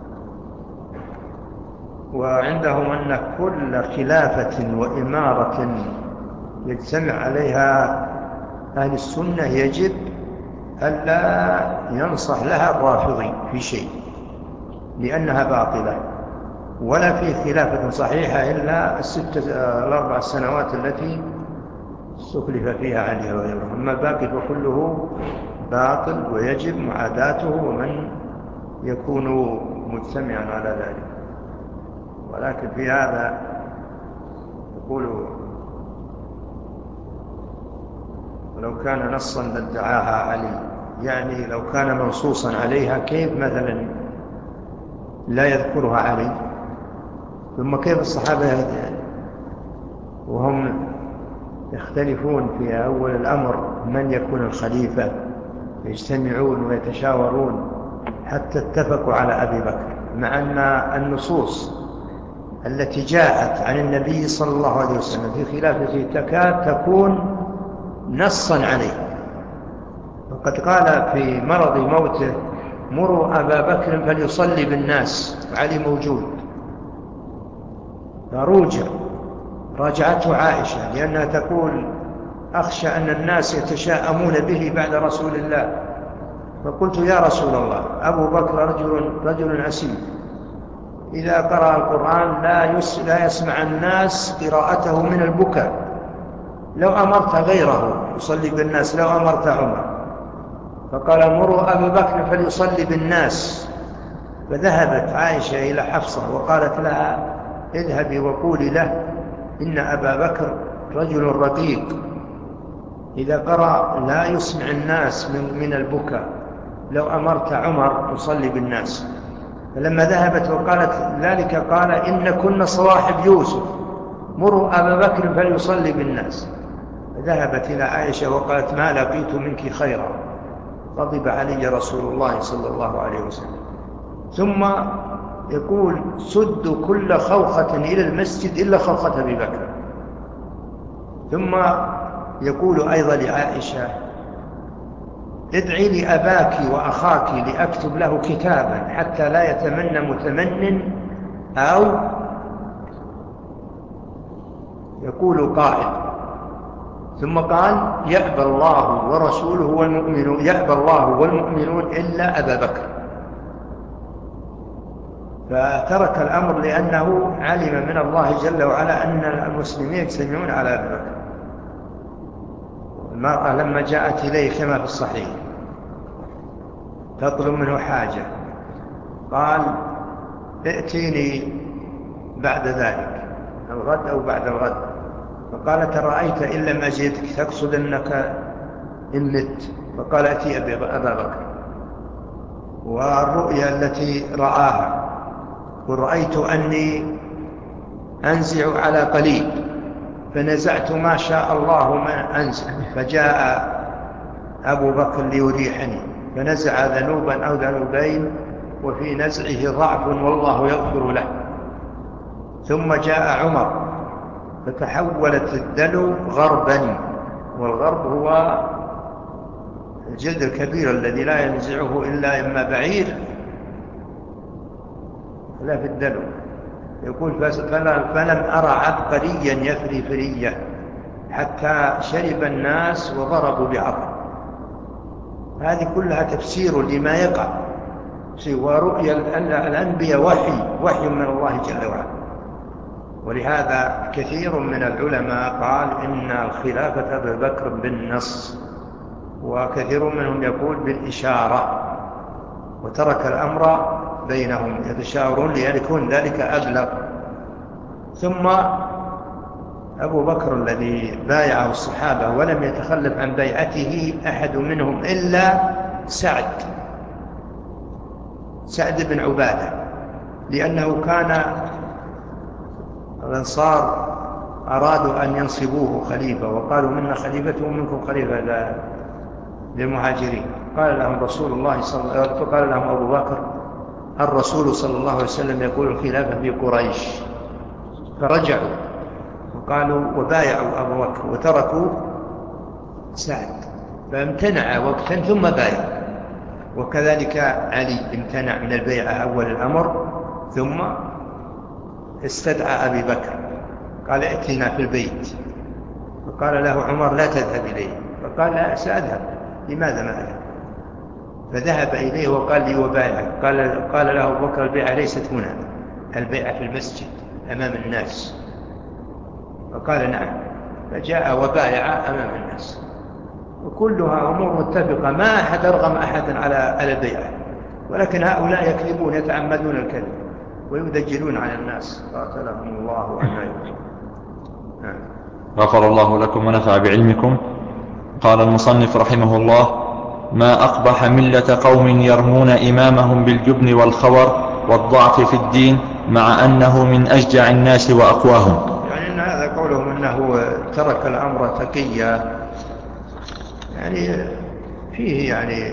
وعندهم أن كل خلافة وإمارة يجتمع عليها أهل السنة يجب ألا ينصح لها الرافضي في شيء، لأنها باطلة. ولا في خلافة صحيحة إلا الأربع سنوات التي استخلف فيها علي وغيره. أما الباقي فكله باطل ويجب معاداته ومن يكون مجتمعا على ذلك. ولكن في هذا يقول ولو كان نصا لادعاها علي، يعني لو كان منصوصا عليها كيف مثلا لا يذكرها علي؟ ثم كيف الصحابة وهم يختلفون في أول الأمر من يكون الخليفة، يجتمعون ويتشاورون حتى اتفقوا على أبي بكر، مع أن النصوص التي جاءت عن النبي صلى الله عليه وسلم في خلافته تكاد تكون نصا عليه. وقد قال في مرض موته: مروا أبا بكر فليصلي بالناس، وعلي موجود. راجعته عائشة لأنها تقول: أخشى أن الناس يتشاءمون به بعد رسول الله. فقلت: يا رسول الله، أبو بكر رجل أسيم، إذا قرأ القرآن لا يسمع الناس قراءته من البكاء. لو أمرت غيره يصلي بالناس، لو أمرت عمر. فقال: مروا أبا بكر فليصلي بالناس. فذهبت عائشة إلى حفصة وقالت لها: اذهبي وقولي له إن أبا بكر رجل رقيق، إذا قرأ لا يسمع الناس من البكاء، لو أمرت عمر يصلي بالناس. فلما ذهبت وقالت ذلك قال: إن كنا صواحب يوسف، مروا أبا بكر فليصلي بالناس. فذهبت إلى عائشة وقالت: ما لقيت منك خيرا. غضب علي رسول الله صلى الله عليه وسلم. ثم يقول: سدوا كل خوخة إلى المسجد إلا خوخة أبي بكر. ثم يقول أيضا لعائشة: ادعي لأباك وأخاك لأكتب له كتابا حتى لا يتمنى متمن، أو يقول قائل. ثم قال: يأبى الله ورسوله والمؤمنون، يأبى الله والمؤمنون إلا أبا بكر. فترك الأمر لأنه علم من الله جل وعلا أن المسلمين يجتمعون على أبي بكر. المرأة لما جاءت إليه كما في الصحيح تطلب منه حاجة، قال: ائتيني بعد ذلك، الغد أو بعد الغد. فقالت: رأيت إن لم أجدك تقصد أنك إن مت؟ فقال: أتي أبا بكر. والرؤيا التي رآها: ورأيت أني أنزع على قليل، فنزعت ما شاء الله ما أنزع، فجاء أبو بكر ليريحني فنزع ذنوبا أو ذنوبين، وفي نزعه ضعف والله يغفر له. ثم جاء عمر فتحولت الدلو غربا، والغرب هو الجلد الكبير الذي لا ينزعه إلا إما بعير لا في الدلو. يقول: فلم أرى عبقريا يفري فرية حتى شرب الناس وضربوا بعض. هذه كلها تفسير لما يقع، ورؤيا الأنبياء وحي من الله جل وعلا. ولهذا كثير من العلماء قال إن الخلافة أبي بكر بالنص، وكثير منهم يقول بالإشارة، وترك الأمر بينهم يتشاورون ليكون ذلك أبلغ. ثم أبو بكر الذي بايعه الصحابة ولم يتخلف عن بيعته أحد منهم إلا سعد بن عبادة، لأنه كان الأنصار أرادوا أن ينصبوه خليفة، وقالوا: منا خليفة ومنكم خليفة للمهاجرين. قال لهم فقال لهم أبو بكر: الرسول صلى الله عليه وسلم يقول الخلافة في قريش. فرجعوا وقالوا وبايعوا أبو بكر وتركوا سعد، فامتنع وقتا ثم بايع. وكذلك علي امتنع من البيعة أول الأمر، ثم استدعى أبي بكر قال: ائتنا في البيت. فقال له عمر: لا تذهب إليه. فقال: لا، سأذهب. لماذا ما أذهب؟ فذهب إليه وقال لي وبايع. قال له أبو بكر: البيعة ليست هنا، البيعة في المسجد أمام الناس. فقال: نعم. فجاء وبايع أمام الناس، وكلها أمور متفقة، ما أحد أرغم أحد على البيعة، ولكن هؤلاء يكذبون، يتعمدون الكذب ويدجلون على الناس، قاتلهم الله وأنا يؤمنون. غفر الله لكم ونفع بعلمكم. قال المصنف رحمه الله: ما أقبح ملة قوم يرمون إمامهم بالجبن والخور والضعف في الدين مع أنه من أشجع الناس وأقواهم. يعني إن هذا قولهم أنه ترك الأمر تقيا، يعني فيه يعني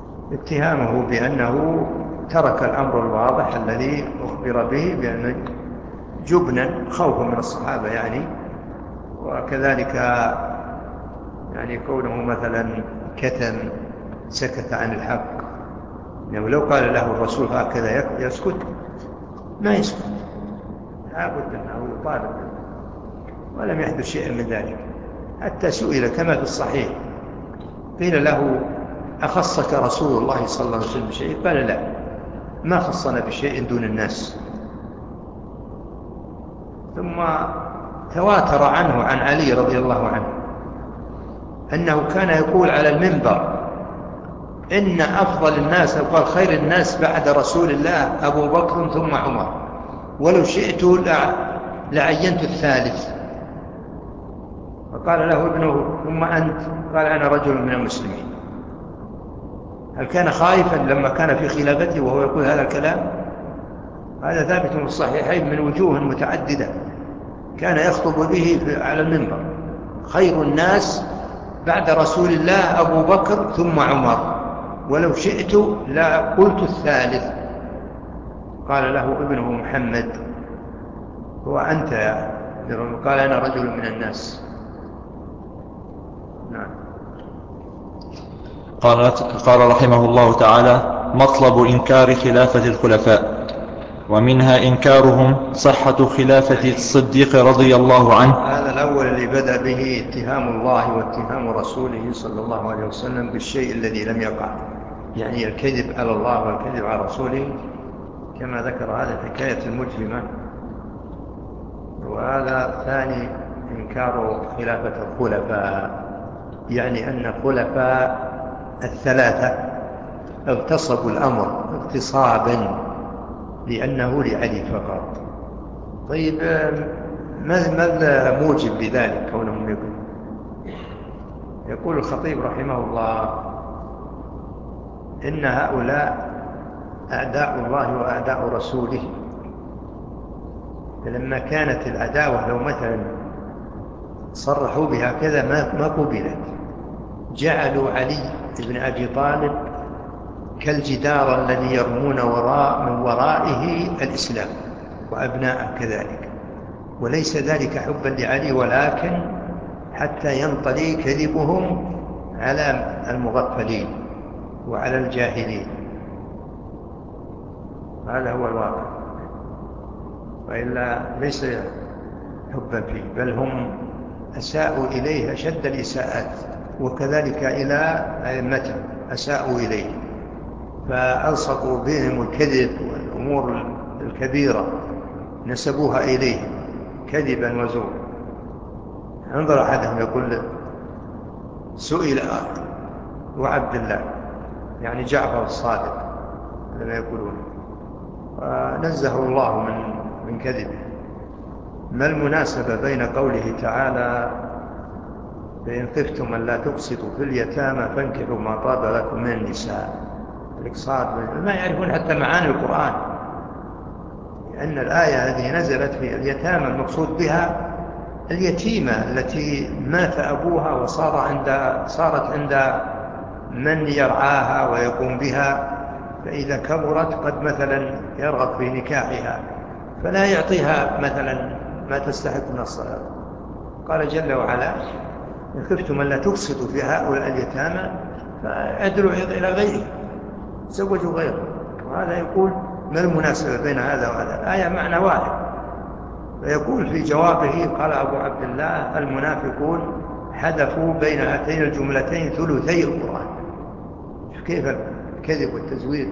اتهامه بأنه ترك الأمر الواضح الذي أخبر به بأن جبنا خوفا من الصحابة يعني، وكذلك يعني كونه مثلا كتم سكت عن الحق، يعني لو قال له الرسول هكذا يسكت ما يسكت، لابد أنه يطالب، ولم يحدث شيء من ذلك. حتى سئل كما في الصحيح قيل له أخصك رسول الله صلى الله عليه وسلم بشيء؟ قال لا، ما خصنا بشيء دون الناس. ثم تواتر عنه عن علي رضي الله عنه أنه كان يقول على المنبر إن أفضل الناس أو قال خير الناس بعد رسول الله أبو بكر ثم عمر، ولو شئت لعينت الثالث. فقال له ابنه ثم أنت؟ قال أنا رجل من المسلمين. هل كان خائفا لما كان في خلافته وهو يقول هذا الكلام؟ هذا ثابت في الصحيحين من وجوه متعددة، كان يخطب به على المنبر خير الناس بعد رسول الله أبو بكر ثم عمر، ولو شئت لقلت الثالث. قال له ابنه محمد هو أنت يا أمير؟ قال أنا رجل من الناس. نعم. قال رحمه الله تعالى: مطلب إنكار خلافة الخلفاء، ومنها إنكارهم صحة خلافة الصديق رضي الله عنه. هذا الأول اللي بدأ به اتهام الله واتهام رسوله صلى الله عليه وسلم بالشيء الذي لم يقع، يعني الكذب على الله والكذب على رسوله، كما ذكر هذا الحكاية المجرمة. وهذا ثاني إنكار خلافة الخلفاء، يعني أن الخلفاء الثلاثة اغتصبوا الأمر اغتصابا لأنه لعلي فقط. طيب ما الموجب بذلك كونهم يقول؟ يقول الخطيب رحمه الله إن هؤلاء أعداء الله وأعداء رسوله، فلما كانت العداوة لو مثلا صرحوا بها كذا ما قبلت، جعلوا علي بن أبي طالب كالجدار الذي يرمون من ورائه الإسلام وأبناءه كذلك، وليس ذلك حبا لعلي، ولكن حتى ينطلي كذبهم على المغفلين وعلى الجاهلين. هذا هو الواقع، وإلا ليس حبا فيه، بل هم أساءوا إليه أشد الإساءات، وكذلك إلى أئمتهم أساءوا إليه، فألصقوا بهم الكذب والأمور الكبيرة نسبوها إليه كذبا وزورا. انظر أحدهم يقول سئل وعبد الله، يعني جعفر الصادق لما يقولون، ونزه الله من كذبه: ما المناسبة بين قوله تعالى فإن خفتم أن لا تقسطوا في اليتامى فانكحوا ما طاب لكم من النساء؟ الإقساط ما يعرفون حتى معاني القرآن، لأن الآية التي نزلت في اليتامى المقصود بها اليتيمة التي مات أبوها صارت عند من يرعاها ويقوم بها، فإذا كبرت قد مثلا يرغب في نكاحها فلا يعطيها مثلا ما تستحق من الصلاة. قال جل وعلا إن خفتم ألا تقسطوا في هؤلاء اليتامى فأدلوا إلى غيره، تزوجوا غيره. وهذا يقول ما المناسبة بين هذا وهذا؟ الآية معنى واحد. فيقول في جوابه قال أبو عبد الله المنافقون حذفوا بين هاتين الجملتين ثلثي القرآن. كيف الكذب والتزوير؟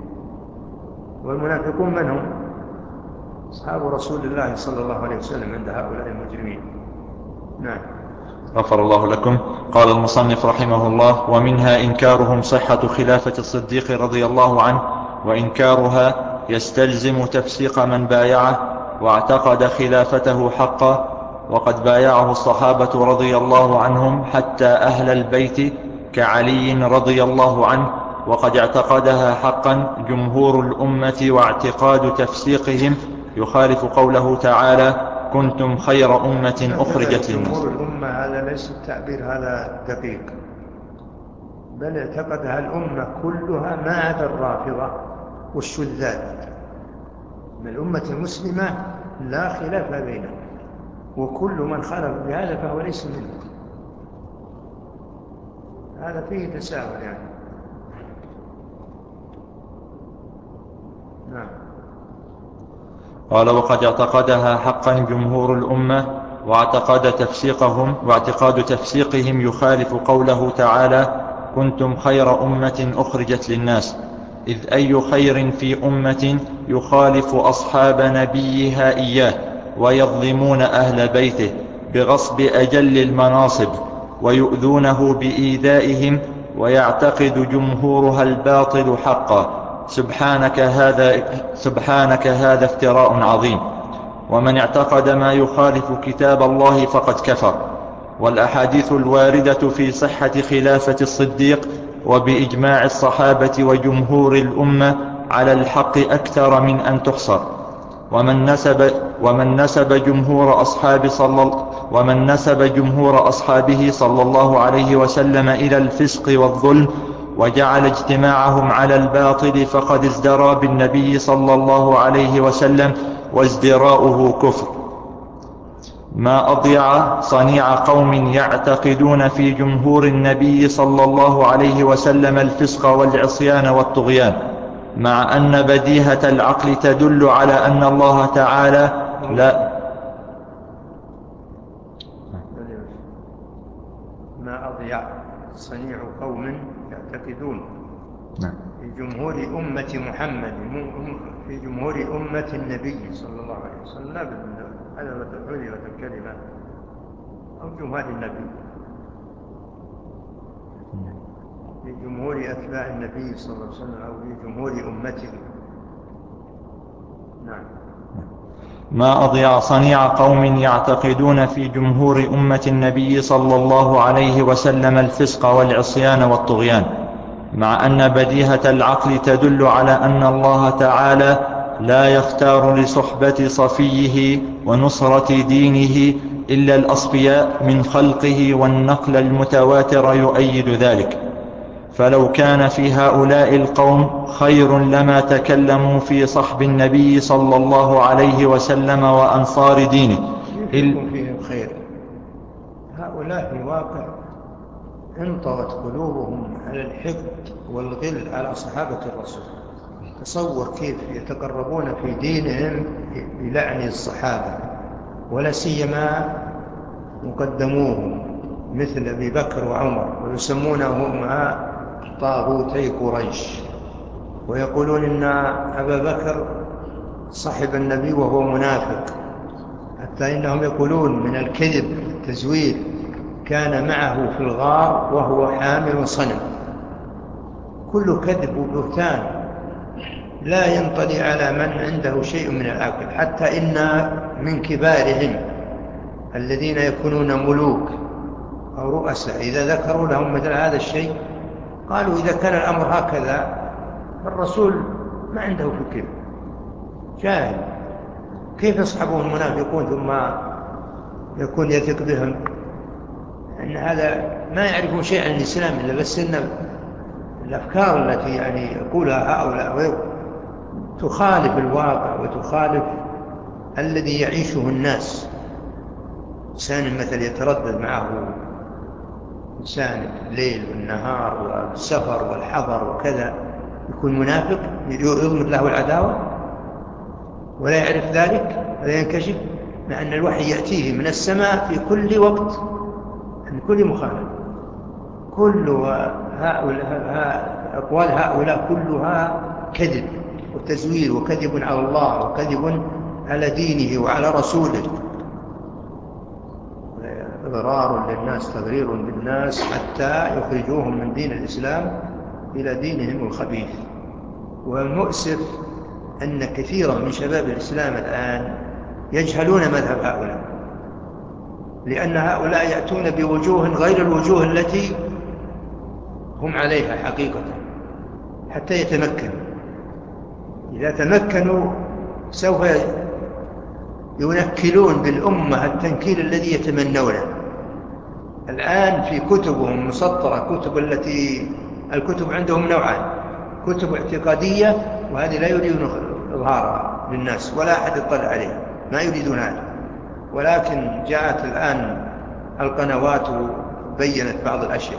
والمنافقون من هم؟ أصحاب رسول الله صلى الله عليه وسلم عند هؤلاء المجرمين. نعم. غفر الله لكم. قال المصنف رحمه الله: ومنها إنكارهم صحة خلافة الصديق رضي الله عنه، وإنكارها يستلزم تفسيق من بايعه واعتقد خلافته حقا، وقد بايعه الصحابة رضي الله عنهم حتى أهل البيت كعلي رضي الله عنه، وقد اعتقدها حقا جمهور الأمة، واعتقاد تفسيقهم يخالف قوله تعالى: كنتم خير أمة أخرجت للناس. جمهور الأمة هذا ليس التعبير هذا دقيق، بل اعتقدها الأمة كلها ما عدا الرافضة والشذاذ. من الأمة المسلمة لا خلاف بينهم، وكل من خالف بهذا فهو ليس منه. هذا فيه تساهل يعني. نعم. قال: وقد اعتقدها حقا جمهور الأمة، واعتقاد تفسيقهم يخالف قوله تعالى: كنتم خير أمة أخرجت للناس، إذ أي خير في أمة يخالف أصحاب نبيها إياه ويظلمون أهل بيته بغصب أجل المناصب ويؤذونه بإيذائهم ويعتقد جمهورها الباطل حقا. سبحانك هذا افتراء عظيم. ومن اعتقد ما يخالف كتاب الله فقد كفر. والأحاديث الواردة في صحة خلافة الصديق وبإجماع الصحابة وجمهور الأمة على الحق أكثر من أن تحصر. ومن نسب جمهور أصحابه صلى الله عليه وسلم إلى الفسق والظلم وجعل اجتماعهم على الباطل فقد ازدرى بالنبي صلى الله عليه وسلم، وازدراؤه كفر. ما أضيع صنيع قوم يعتقدون في جمهور النبي صلى الله عليه وسلم الفسق والعصيان والطغيان، مع أن بديهة العقل تدل على أن الله تعالى ما أضيع صنيع قوم يعتقدون في جمهور أمة محمد، في جمهور أمة النبي صلى الله عليه وسلم، لا بد من هذا حذفت الكلمة، أو جمهور النبي، في جمهور أتباع النبي صلى الله عليه وسلم، أو في جمهور أمته. نعم. ما أضيع صنيع قوم يعتقدون في جمهور أمة النبي صلى الله عليه وسلم الفسق والعصيان والطغيان، مع أن بديهة العقل تدل على أن الله تعالى لا يختار لصحبة صفيه ونصرة دينه إلا الأصفياء من خلقه، والنقل المتواتر يؤيد ذلك. فلو كان في هؤلاء القوم خير لما تكلموا في صحب النبي صلى الله عليه وسلم وأنصار دينه. يكون فيهم خير. هؤلاء في الواقع انطوت قلوبهم على الحقد والغل على صحابة الرسول. تصور كيف يتقربون في دينهم بلعن الصحابة، ولا سيما مقدموهم مثل أبي بكر وعمر، ويسمونهم طاغوتي قريش، ويقولون إن أبا بكر صاحب النبي وهو منافق، حتى إنهم يقولون من الكذب التزوير كان معه في الغار وهو حامل صنم. كل كذب وبهتان لا ينطلي على من عنده شيء من العقل. حتى إن من كبارهم الذين يكونون ملوك أو رؤساء إذا ذكروا لهم مثل هذا الشيء قالوا إذا كان الأمر هكذا فالرسول ما عنده فكر، جاهل، كيف يصحبون المنافقون ثم يكون يثق بهم؟ أن هذا ما يعرفون شيء عن الإسلام إلا بس إن الأفكار التي يعني يقولها هؤلاء تخالف الواقع وتخالف الذي يعيشه الناس. إنسان مثل يتردد معه إنسان الليل والنهار والسفر والحضر وكذا، يكون منافق يضمر له العداوة ولا يعرف ذلك ولا ينكشف، مع أن الوحي يأتيه من السماء في كل وقت عن كل مخالف. كل أقوال هؤلاء كلها كذب وتزوير وكذب على الله وكذب على دينه وعلى رسوله، إضرار للناس، تضرير بالناس حتى يخرجوهم من دين الإسلام إلى دينهم الخبيث. والمؤسف أن كثيرا من شباب الإسلام الآن يجهلون مذهب هؤلاء، لأن هؤلاء يأتون بوجوه غير الوجوه التي هم عليها حقيقة حتى يتمكنوا. إذا تمكنوا سوف ينكلون بالأمة التنكيل الذي يتمنونه. الآن في كتبهم مسطرة، الكتب عندهم نوعان: كتب اعتقادية، وهذه لا يريدون إظهارها للناس ولا أحد يطلع عليها، ما يريدون هذا. ولكن جاءت الآن القنوات وبينت بعض الأشياء،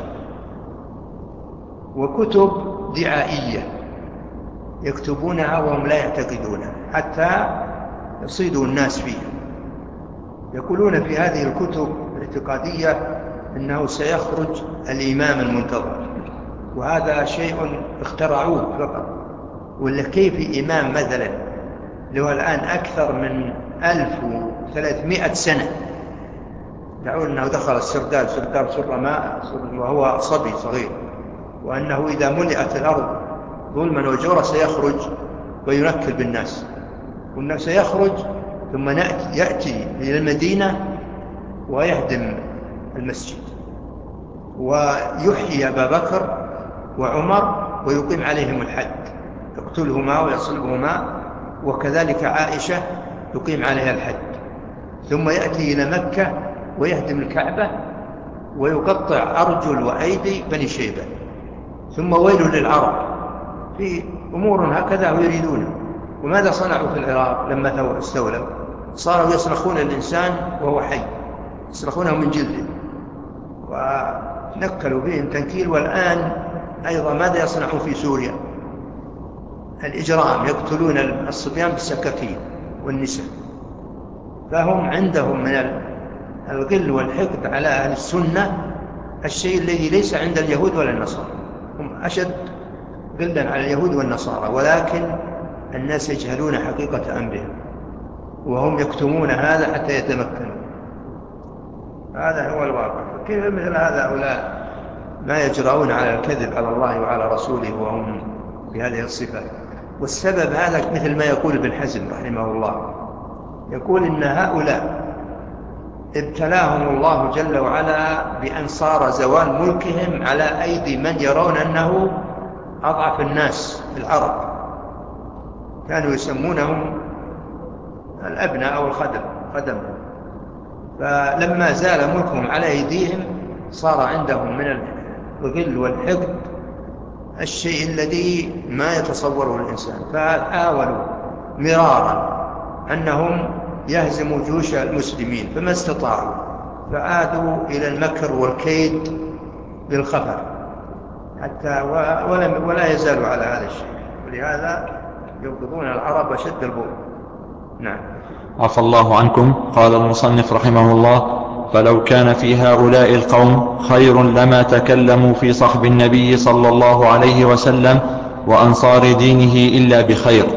وكتب دعائية يكتبونها وهم لا يعتقدونها حتى يصيدوا الناس فيها. يقولون في هذه الكتب الاعتقادية إنه سيخرج الإمام المنتظر، وهذا شيء اخترعوه فقط. ولا كيف إمام مثلا له الآن أكثر من 1300 سنة يدعون أنه دخل السرداب سر ماء وهو صبي صغير، وأنه إذا ملئت الأرض ظلما وجورا سيخرج وينكل بالناس، والناس سيخرج ثم يأتي إلى المدينة ويهدم المسجد ويحيي أبا بكر وعمر ويقيم عليهم الحد، يقتلهما ويصلبهما، وكذلك عائشة يقيم عليها الحد، ثم يأتي إلى مكة ويهدم الكعبة ويقطع أرجل وأيدي بني شيبة، ثم ويل للعرب. في أمور هكذا يريدون. وماذا صنعوا في العراق لما استولوا؟ صاروا يصرخون الإنسان وهو حي، يصرخونه من جلده، ونكلوا بهم تنكيل. والآن أيضا ماذا يصنعون في سوريا؟ الإجرام، يقتلون الصبيان بالسكاكين والنساء. فهم عندهم من الغل والحقد على أهل السنة الشيء الذي ليس عند اليهود ولا النصارى. هم أشد غلا على اليهود والنصارى، ولكن الناس يجهلون حقيقة أمرهم وهم يكتمون هذا حتى يتمكنوا. هذا هو الواقع. كيف مثل هؤلاء ما يجرؤون على الكذب على الله وعلى رسوله وهم بهذه الصفات؟ والسبب هذا مثل ما يقول ابن حزم رحمه الله، يقول إن هؤلاء ابتلاهم الله جل وعلا بأن صار زوال ملكهم على أيدي من يرون أنه أضعف الناس في العرب، كانوا يسمونهم الأبناء أو الخدم. فلما زال ملكهم على أيديهم صار عندهم من الغل والحقد الشيء الذي ما يتصوره الإنسان، فحاولوا مرارا أنهم يهزموا جيوش المسلمين فما استطاعوا، فعادوا إلى المكر والكيد بالخفر حتى ولا يزالوا على هذا الشيء، ولهذا يبغضون العرب شد البغض. نعم. عفى الله عنكم. قال المصنف رحمه الله: فلو كان في هؤلاء القوم خير لما تكلموا في صحب النبي صلى الله عليه وسلم وأنصار دينه إلا بخير،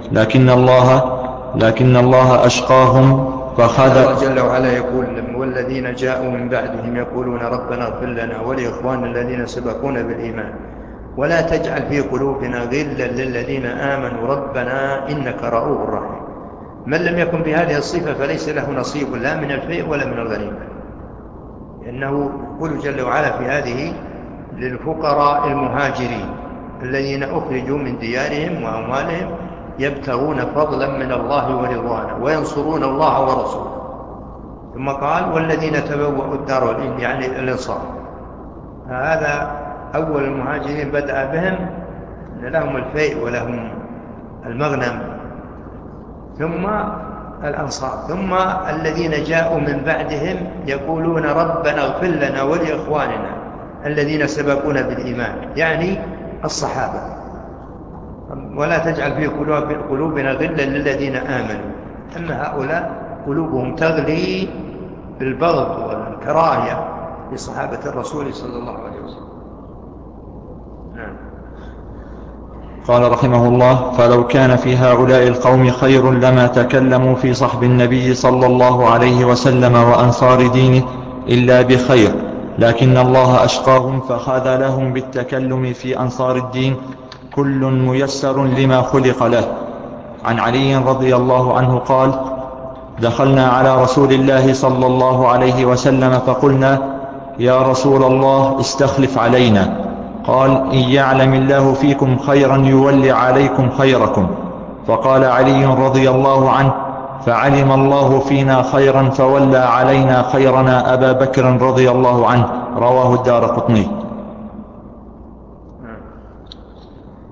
لكن الله أشقاهم فخذل. الله جل وعلا يقول: والذين جاءوا من بعدهم يقولون ربنا اغفر لنا ولإخواننا الذين سبقونا بالإيمان ولا تجعل في قلوبنا غلا للذين آمنوا ربنا إنك رؤوف رحيم. من لم يكن بهذه الصفة فليس له نصيب لا من الفيء ولا من الغنيمة، لأنه يقول جل وعلا في هذه: للفقراء المهاجرين الذين أخرجوا من ديارهم وأموالهم يبتغون فضلا من الله ورضوانه وينصرون الله ورسوله. ثم قال: والذين تبوأوا الدار والإيمان، يعني الأنصار. هذا أول المهاجرين بدأ بهم أن لهم الفيء ولهم المغنم، ثم الأنصار، ثم الذين جاءوا من بعدهم يقولون ربنا اغفر لنا ولإخواننا الذين سبقونا بالإيمان، يعني الصحابة. ولا تجعل في قلوبنا غلا للذين آمنوا. أما هؤلاء قلوبهم تغلي بالبغض والكراهية لصحابة الرسول صلى الله عليه وسلم. نعم. قال رحمه الله: فلو كان في هؤلاء القوم خير لما تكلموا في صحب النبي صلى الله عليه وسلم وأنصار دينه إلا بخير، لكن الله أشقاهم فخذلهم بالتكلم في أنصار الدين، كل ميسر لما خلق له. عن علي رضي الله عنه قال: دخلنا على رسول الله صلى الله عليه وسلم فقلنا: يا رسول الله استخلف علينا. قال: إن يعلم الله فيكم خيرا يولي عليكم خيركم. فقال علي رضي الله عنه: فعلم الله فينا خيرا فولى علينا خيرنا أبا بكر رضي الله عنه. رواه الدارقطني.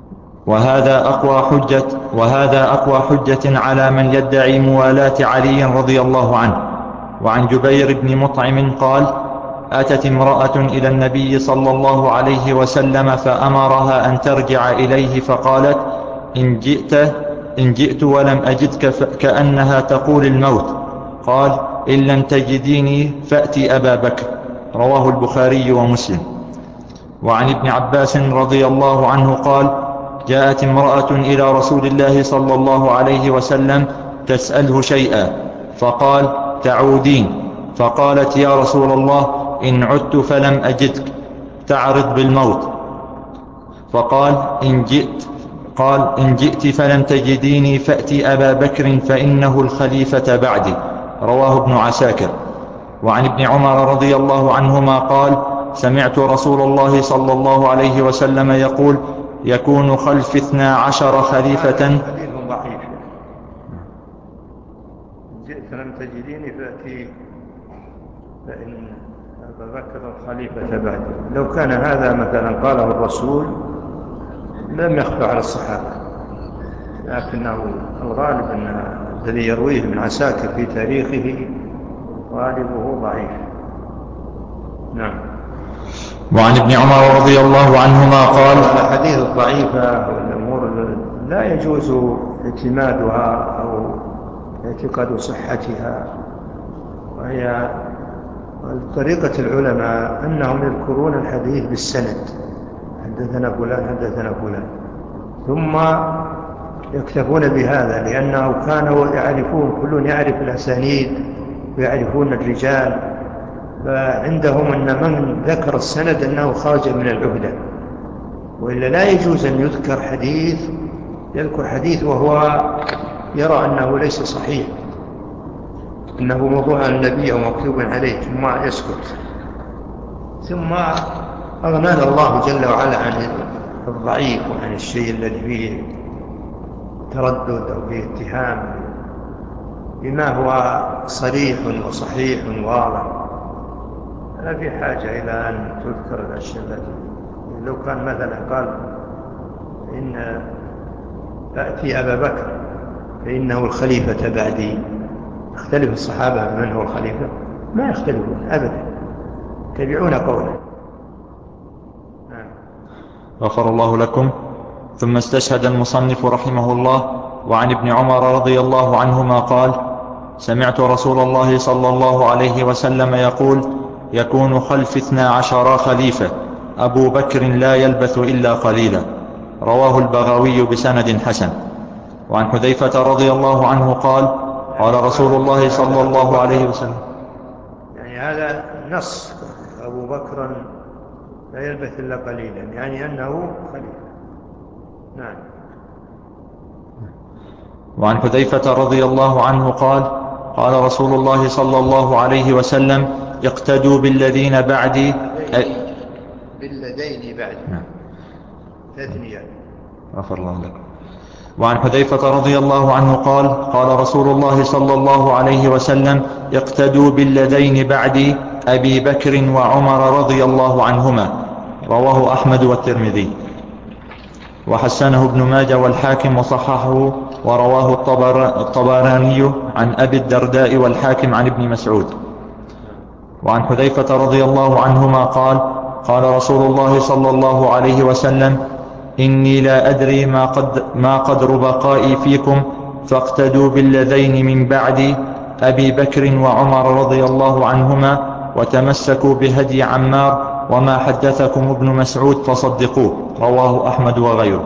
وهذا أقوى حجة على من يدعي موالاة علي رضي الله عنه. وعن جبير بن مطعم قال: أتت امرأة إلى النبي صلى الله عليه وسلم فأمرها أن ترجع إليه فقالت: إن جئت ولم أجدك كأنها تقول الموت. قال: إن لم تجديني فأتي أبا بكر. رواه البخاري ومسلم. وعن ابن عباس رضي الله عنه قال: جاءت امرأة إلى رسول الله صلى الله عليه وسلم تسأله شيئا، فقال: تعودين؟ فقالت: يا رسول الله، إن عدت فلم أجدك تعرض بالموت. فقال: إن جئت فلم تجديني فأتي أبا بكر فإنه الخليفة بعدي. رواه ابن عساكر. وعن ابن عمر رضي الله عنهما قال: سمعت رسول الله صلى الله عليه وسلم يقول: يكون خلف 12 خليفة. حديث ضعيف. جئت لم تجديني فإن أبا بكر الخليفة بعد. لو كان هذا مثلا قاله الرسول لم يخفى على الصحابة، لكنه الغالب أن الذي يرويه ابن عساكر في تاريخه غالبه ضعيف. نعم. وعن ابن عمر رضي الله عنهما قال: الحديث الضعيفة والأمور لا يجوز اعتمادها أو اعتقاد صحتها، وهي طريقة العلماء أنهم يذكرون الحديث بالسند، حدثنا فلان حدثنا فلان، ثم يكتفون بهذا لأنه كانوا يعرفون، كل يعرف الأسانيد ويعرفون الرجال، فعندهم أن من ذكر السند أنه خرج من العهدة. وإلا لا يجوز أن يذكر حديث وهو يرى أنه ليس صحيح، أنه موضوع عن النبي أو مكتوب عليه، ثم يسكت. ثم أغنانا الله جل وعلا عن الضعيف وعن الشيء الذي فيه تردد أو فيه اتهام بما هو صريح وصحيح واضح. لا في حاجة إلى أن تذكر الأشياء التي لو كان مثلا قال إن تأتي أبا بكر فإنه الخليفة بعدي، يختلف الصحابة من هو الخليفة؟ ما يختلفون أبدا، يتبعون قوله. غفر الله لكم. ثم استشهد المصنف رحمه الله: وعن ابن عمر رضي الله عنهما قال: سمعت رسول الله صلى الله عليه وسلم يقول: يكون خلف 12 خليفة، أبو بكر لا يلبث إلا قليلا. رواه البغوي بسند حسن. وعن حذيفة رضي الله عنه قال: قال رسول الله صلى الله عليه وسلم. يعني هذا نص، أبو بكر لا يلبث إلا قليلا، يعني أنه خليفة. نعم. وعن حذيفة رضي الله عنه قال: قال رسول الله صلى الله عليه وسلم: اقتدوا بالذين بعدي. بالذين بعدي. نعم. تثنية. غفر الله لكم. وعن حذيفة رضي الله عنه قال: قال رسول الله صلى الله عليه وسلم: اقتدوا بالذين بعدي، أبي بكر وعمر رضي الله عنهما. رواه أحمد والترمذي. وحسنه ابن ماجه والحاكم وصححه، ورواه الطبراني عن أبي الدرداء والحاكم عن ابن مسعود. وعن حذيفة رضي الله عنهما قال: قال رسول الله صلى الله عليه وسلم: إني لا أدري ما قدر بقائي فيكم، فاقتدوا بالذين من بعدي، أبي بكر وعمر رضي الله عنهما، وتمسكوا بهدي عمار، وما حدثكم ابن مسعود فصدقوه. رواه أحمد وغيره.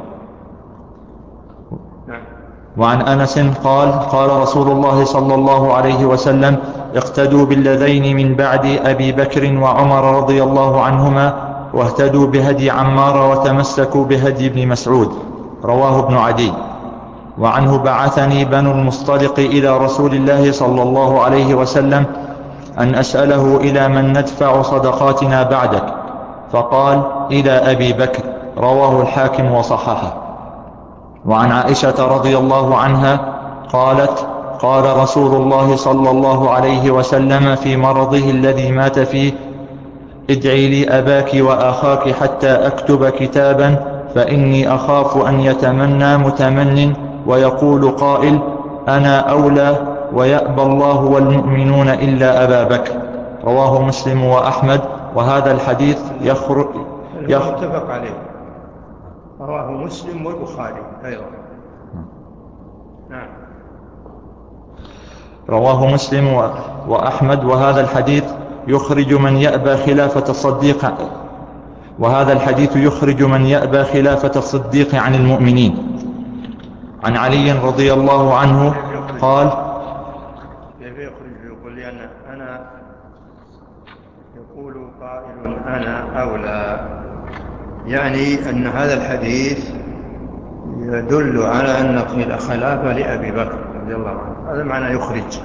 وعن أنس قال: قال رسول الله صلى الله عليه وسلم: اقتدوا بالذين من بعد، أبي بكر وعمر رضي الله عنهما، واهتدوا بهدي عمار، وتمسكوا بهدي ابن مسعود. رواه ابن عدي. وعنه: بعثني بنو المصطلق إلى رسول الله صلى الله عليه وسلم أن أسأله إلى من ندفع صدقاتنا بعدك، فقال: إلى أبي بكر. رواه الحاكم وصححه. وعن عائشة رضي الله عنها قالت: قال رسول الله صلى الله عليه وسلم في مرضه الذي مات فيه: ادعي لي أباك وأخاك حتى أكتب كتابا فإني أخاف أن يتمنى متمن ويقول قائل أنا أولى ويأبى الله والمؤمنون إلا أبا بكر. رواه مسلم وأحمد. وهذا الحديث متفق عليه، رواه مسلم والبخاري أيضا. نعم. رواه مسلم وأحمد. وهذا الحديث يخرج من يأبى خلافة الصديق، وهذا الحديث يخرج من يأبى خلافة الصديق عن المؤمنين. عن علي رضي الله عنه قال كيف يخرج؟ يقول لأن أنا يقول قائل أنا أولى، يعني أن هذا الحديث يدل على أن الخلافة لأبي بكر رضي الله عنه. هذا معنى يخرج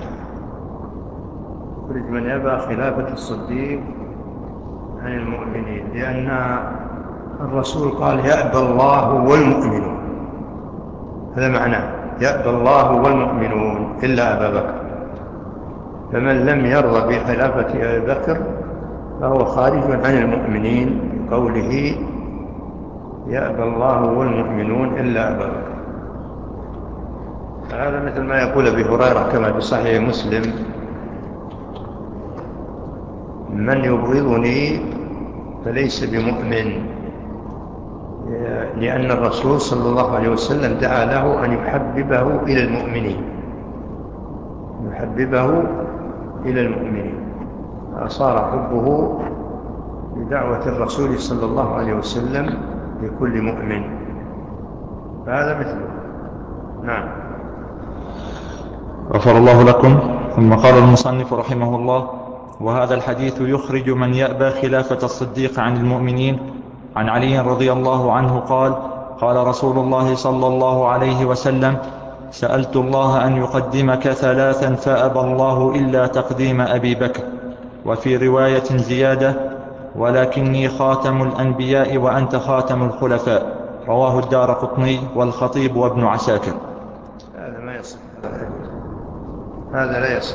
من يأبى خلافة الصديق عن المؤمنين، لأن الرسول قال يأبى الله والمؤمنون، هذا معناه يأبى الله والمؤمنون إلا أبا بكر. فمن لم يرضى بخلافة أبي بكر فهو خارج عن المؤمنين بقوله يأبى الله والمؤمنون إلا أبا بكر. هذا مثل ما يقول أبي هريرة كما في صحيح مسلم من يبغضني فليس بمؤمن، لأن الرسول صلى الله عليه وسلم دعا له أن يحببه إلى المؤمنين، صار حبه بدعوة الرسول صلى الله عليه وسلم لكل مؤمن، فهذا مثله. نعم. غفر الله لكم. ثم قال المصنف رحمه الله وهذا الحديث يخرج من يأبى خلافة الصديق عن المؤمنين. عن علي رضي الله عنه قال قال رسول الله صلى الله عليه وسلم سألت الله أن يقدمك ثلاثا فأبى الله إلا تقديم أبي بكر. وفي رواية زيادة ولكني خاتم الأنبياء وأنت خاتم الخلفاء. رواه الدارقطني والخطيب وابن عساكر. هذا ما يصح، هذا لا يصح،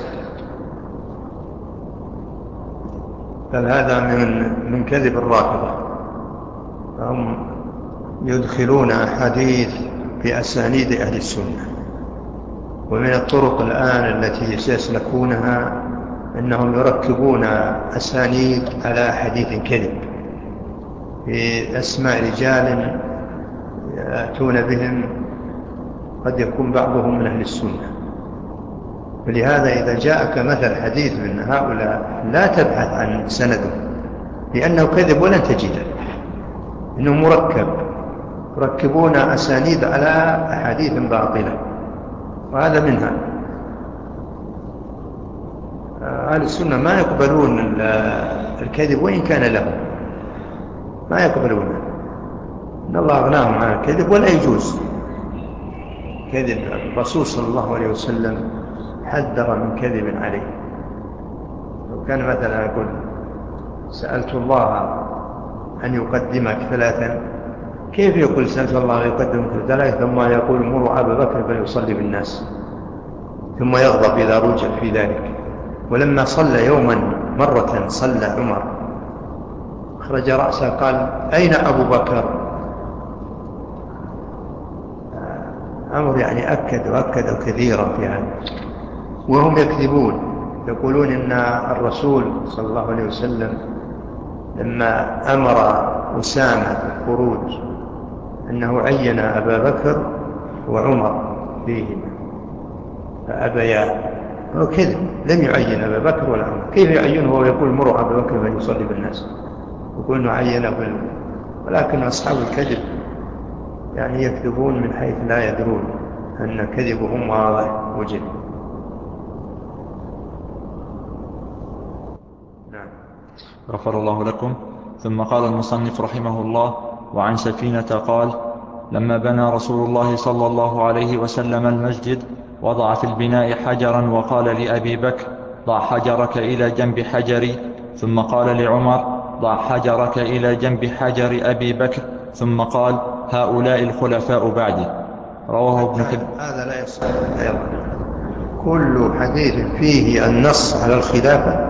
بل هذا من كذب الرافضة. فهم يدخلون أحاديث بأسانيد أهل السنة، ومن الطرق الآن التي يسلكونها أنهم يركبون أسانيد على حديث كذب في أسماء رجال يأتون بهم قد يكون بعضهم من أهل السنة. فلهذا إذا جاءك مثل حديث من هؤلاء لا تبحث عن سنده، لأنه كذب ولن تجده، إنه مركب، يركبون أسانيد على أحاديث باطلة، وهذا منها. أهل السنة ما يقبلون الكذب وإن كان له، ما يقبلونه، إن الله أغناهم عن الكذب ولا يجوز كذب. الرسول صلى الله عليه وسلم حذر من كذب عليه. لو كان مثلا يقول سألت الله أن يقدمك ثلاثا، كيف يقول سألت الله أن يقدمك ثلاثا ثم يقول مروا أبا بكر فليصلي بالناس، ثم يغضب إذا رجع في ذلك؟ ولما صلى يوما مرة صلى عمر أخرج رأسه قال أين أبو بكر؟ أمر يعني أكد كثيرا في هذا، وهم يكذبون، يقولون إن الرسول صلى الله عليه وسلم لما أمر أسامة بالخروج أنه عين أبا بكر وعمر فيهما فأبيا. هو كذب، لم يعين أبا بكر ولا عمر. كيف يعينه ويقول مروا أبا بكر فليصلي بالناس؟ يقول أنه عينه ولكن أصحاب الكذب يعني يكذبون من حيث لا يدرون أن كذبهم واضح وجل. نعم. غفر الله لكم. ثم قال المصنف رحمه الله وعن سفينة قال لما بنى رسول الله صلى الله عليه وسلم المسجد وضع في البناء حجرا وقال لأبي بكر ضع حجرك إلى جنب حجري، ثم قال لعمر ضع حجرك إلى جنب حجر أبي بكر، ثم قال هؤلاء الخلفاء بعدي. رواه ابن حبان. هذا لا يصح أيضا. كل حديث فيه النص على الخلافة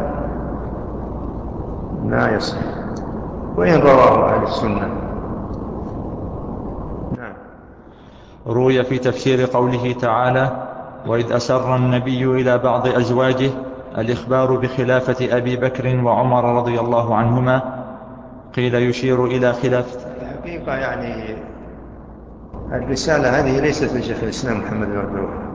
لا يصح وإن رواه أهل السنة. نعم. روي في تفسير قوله تعالى: وإذ أسر النبي إلى بعض أزواجه الإخبار بخلافة أبي بكر وعمر رضي الله عنهما، قيل يشير إلى خلافة. الحقيقة يعني الرسالة هذه ليست لشيخ الإسلام محمد بن عبد الوهاب،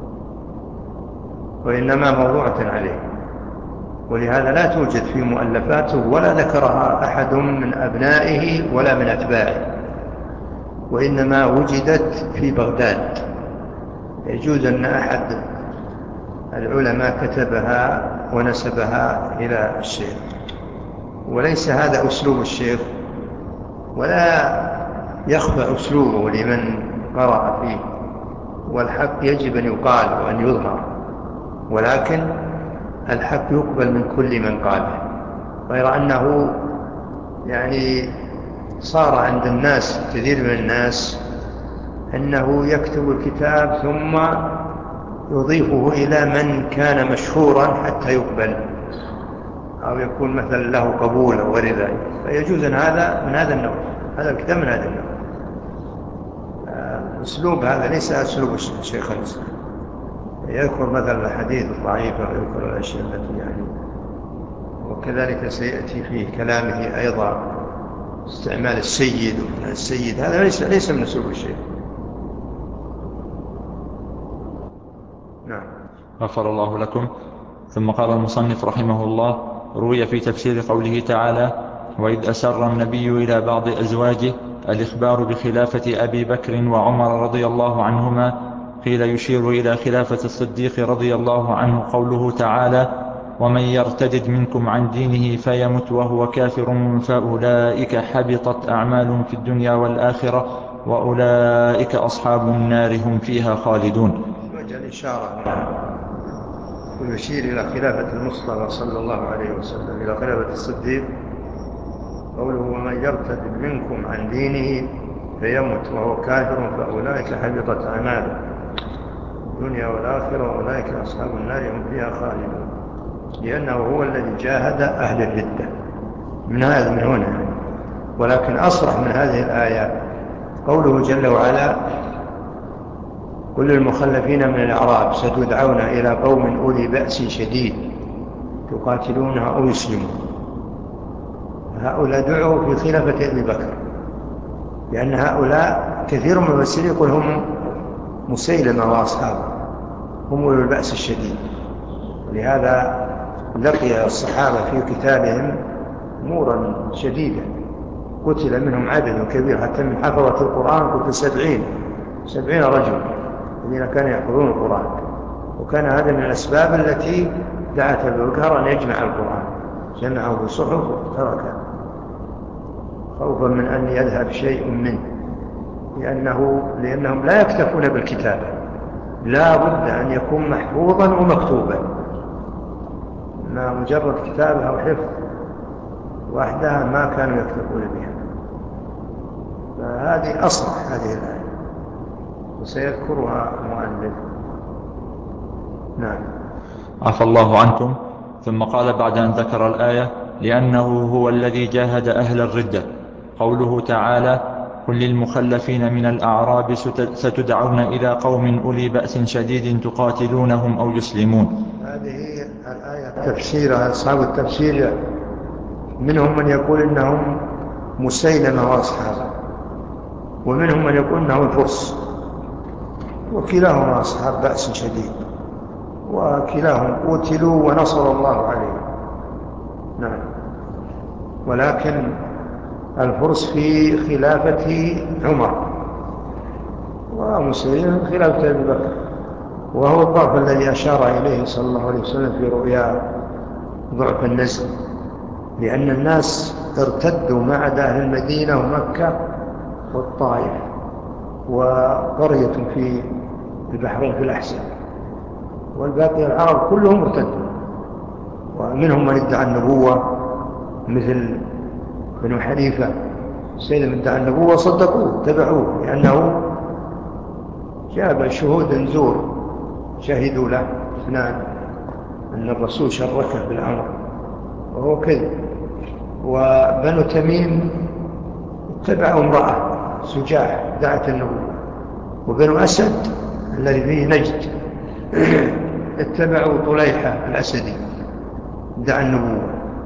وإنما موضوعة عليه، ولهذا لا توجد في مؤلفاته ولا ذكرها أحد من أبنائه ولا من أتباعه، وإنما وجدت في بغداد. يجوز أن أحد العلماء كتبها ونسبها إلى الشيخ، وليس هذا أسلوب الشيخ، ولا يخفى أسلوبه لمن قرأ فيه، والحق يجب أن يقال وأن يظهر، ولكن الحق يقبل من كل من قاله، غير أنه يعني صار عند الناس كثير من الناس أنه يكتب الكتاب ثم يضيفه إلى من كان مشهورا حتى يقبل، أو يكون مثلا له قبول أو غير ذلك. فيجوز أن هذا من هذا النوع، هذا الكتاب من هذا النوع. أسلوب هذا ليس أسلوب الشيخ الإسلام، يذكر مثلا الحديث الضعيف ويذكر الأشياء التي يعني، وكذلك سيأتي في كلامه أيضا استعمال السيد وابن السيد، هذا ليس من أسلوب الشيخ. نعم. غفر الله لكم. ثم قال المصنف رحمه الله: روي في تفسير قوله تعالى: وإذ أسر النبي إلى بعض أزواجه الإخبار بخلافة أبي بكر وعمر رضي الله عنهما، قيل يشير إلى خلافة الصديق رضي الله عنه قوله تعالى: ومن يرتدد منكم عن دينه فيمت وهو كافر فأولئك حبطت أعمالهم في الدنيا والآخرة وأولئك أصحاب النار هم فيها خالدون. وجه الإشارة ويشير إلى خلافة المصطفى صلى الله عليه وسلم، إلى خلافة الصديق، قوله ومن يرتد منكم عن دينه فيمت وهو كافر فأولئك حبطت أعماله الدنيا والآخرة وأولئك أصحاب النار هم فيها خالدون، لأنه هو الذي جاهد أهل الردة من هنا. ولكن أصرح من هذه الآيات قوله جل وعلا: كل المخلفين من الأعراب ستدعون إلى قوم أولي بأس شديد تقاتلونها أو يسلمون. هؤلاء دعوا في خلافة أبي بكر، لأن هؤلاء كثير من المفسرين يقول هم مسيلمة وأصحابه، هم أولي البأس الشديد، ولهذا لقي الصحابة في قتالهم أمورا شديدة، قتل منهم عدد كبير، حتى من حفظة القرآن قتل 70 رجل الذين كانوا يحفظون القرآن، وكان هذا من الأسباب التي دعت أبي بكر أن يجمع القرآن، جمعه بصحف وتركه خوفا من أن يذهب شيء منه، لأنهم لا يكتفون بالكتابة، لا بد أن يكون محفوظا ومكتوبا، ما مجرد كتابة أو حفظ وحدها ما كانوا يكتفون بها. فهذه أصرح هذه الآية وسيذكرها المؤلف. نعم. عفى الله عنكم. ثم قال بعد أن ذكر الآية: لأنه هو الذي جاهد أهل الردة، قوله تعالى: قل للمخلفين من الأعراب ستدعون إلى قوم أولي بأس شديد تقاتلونهم أو يسلمون. هذه الآية تفسيرها أصحاب التفسير منهم من يقول إنهم مسيلمة وأصحابه، ومنهم من يقول إنهم الفرس، وكلاهما أصحاب بأس شديد، وكلاهم قتلوا ونصر الله عليهم. نعم. ولكن الفرس في خلافة عمر، ومسلم خلافة أبي بكر، وهو الضعف الذي أشار إليه صلى الله عليه وسلم في رؤيا ضعف النزل، لأن الناس ارتدوا ما عدا أهل المدينة ومكة والطائف وقرية في البحرين في الأحساء، والباقي العرب كلهم ارتدوا، ومنهم من ادعى النبوة مثل بنو حنيفة، سيد من ادعى النبوة صدقوه تبعوه، لأنه جاب شهود زور شهدوا له اثنان أن الرسول شركه بالأمر وهو كذب. وبنو تميم اتبعوا امرأة سجاح دعت النبوة، وبنو أسد الذي فيه نجد اتبعوا طليحة الأسدي دعا النبوة.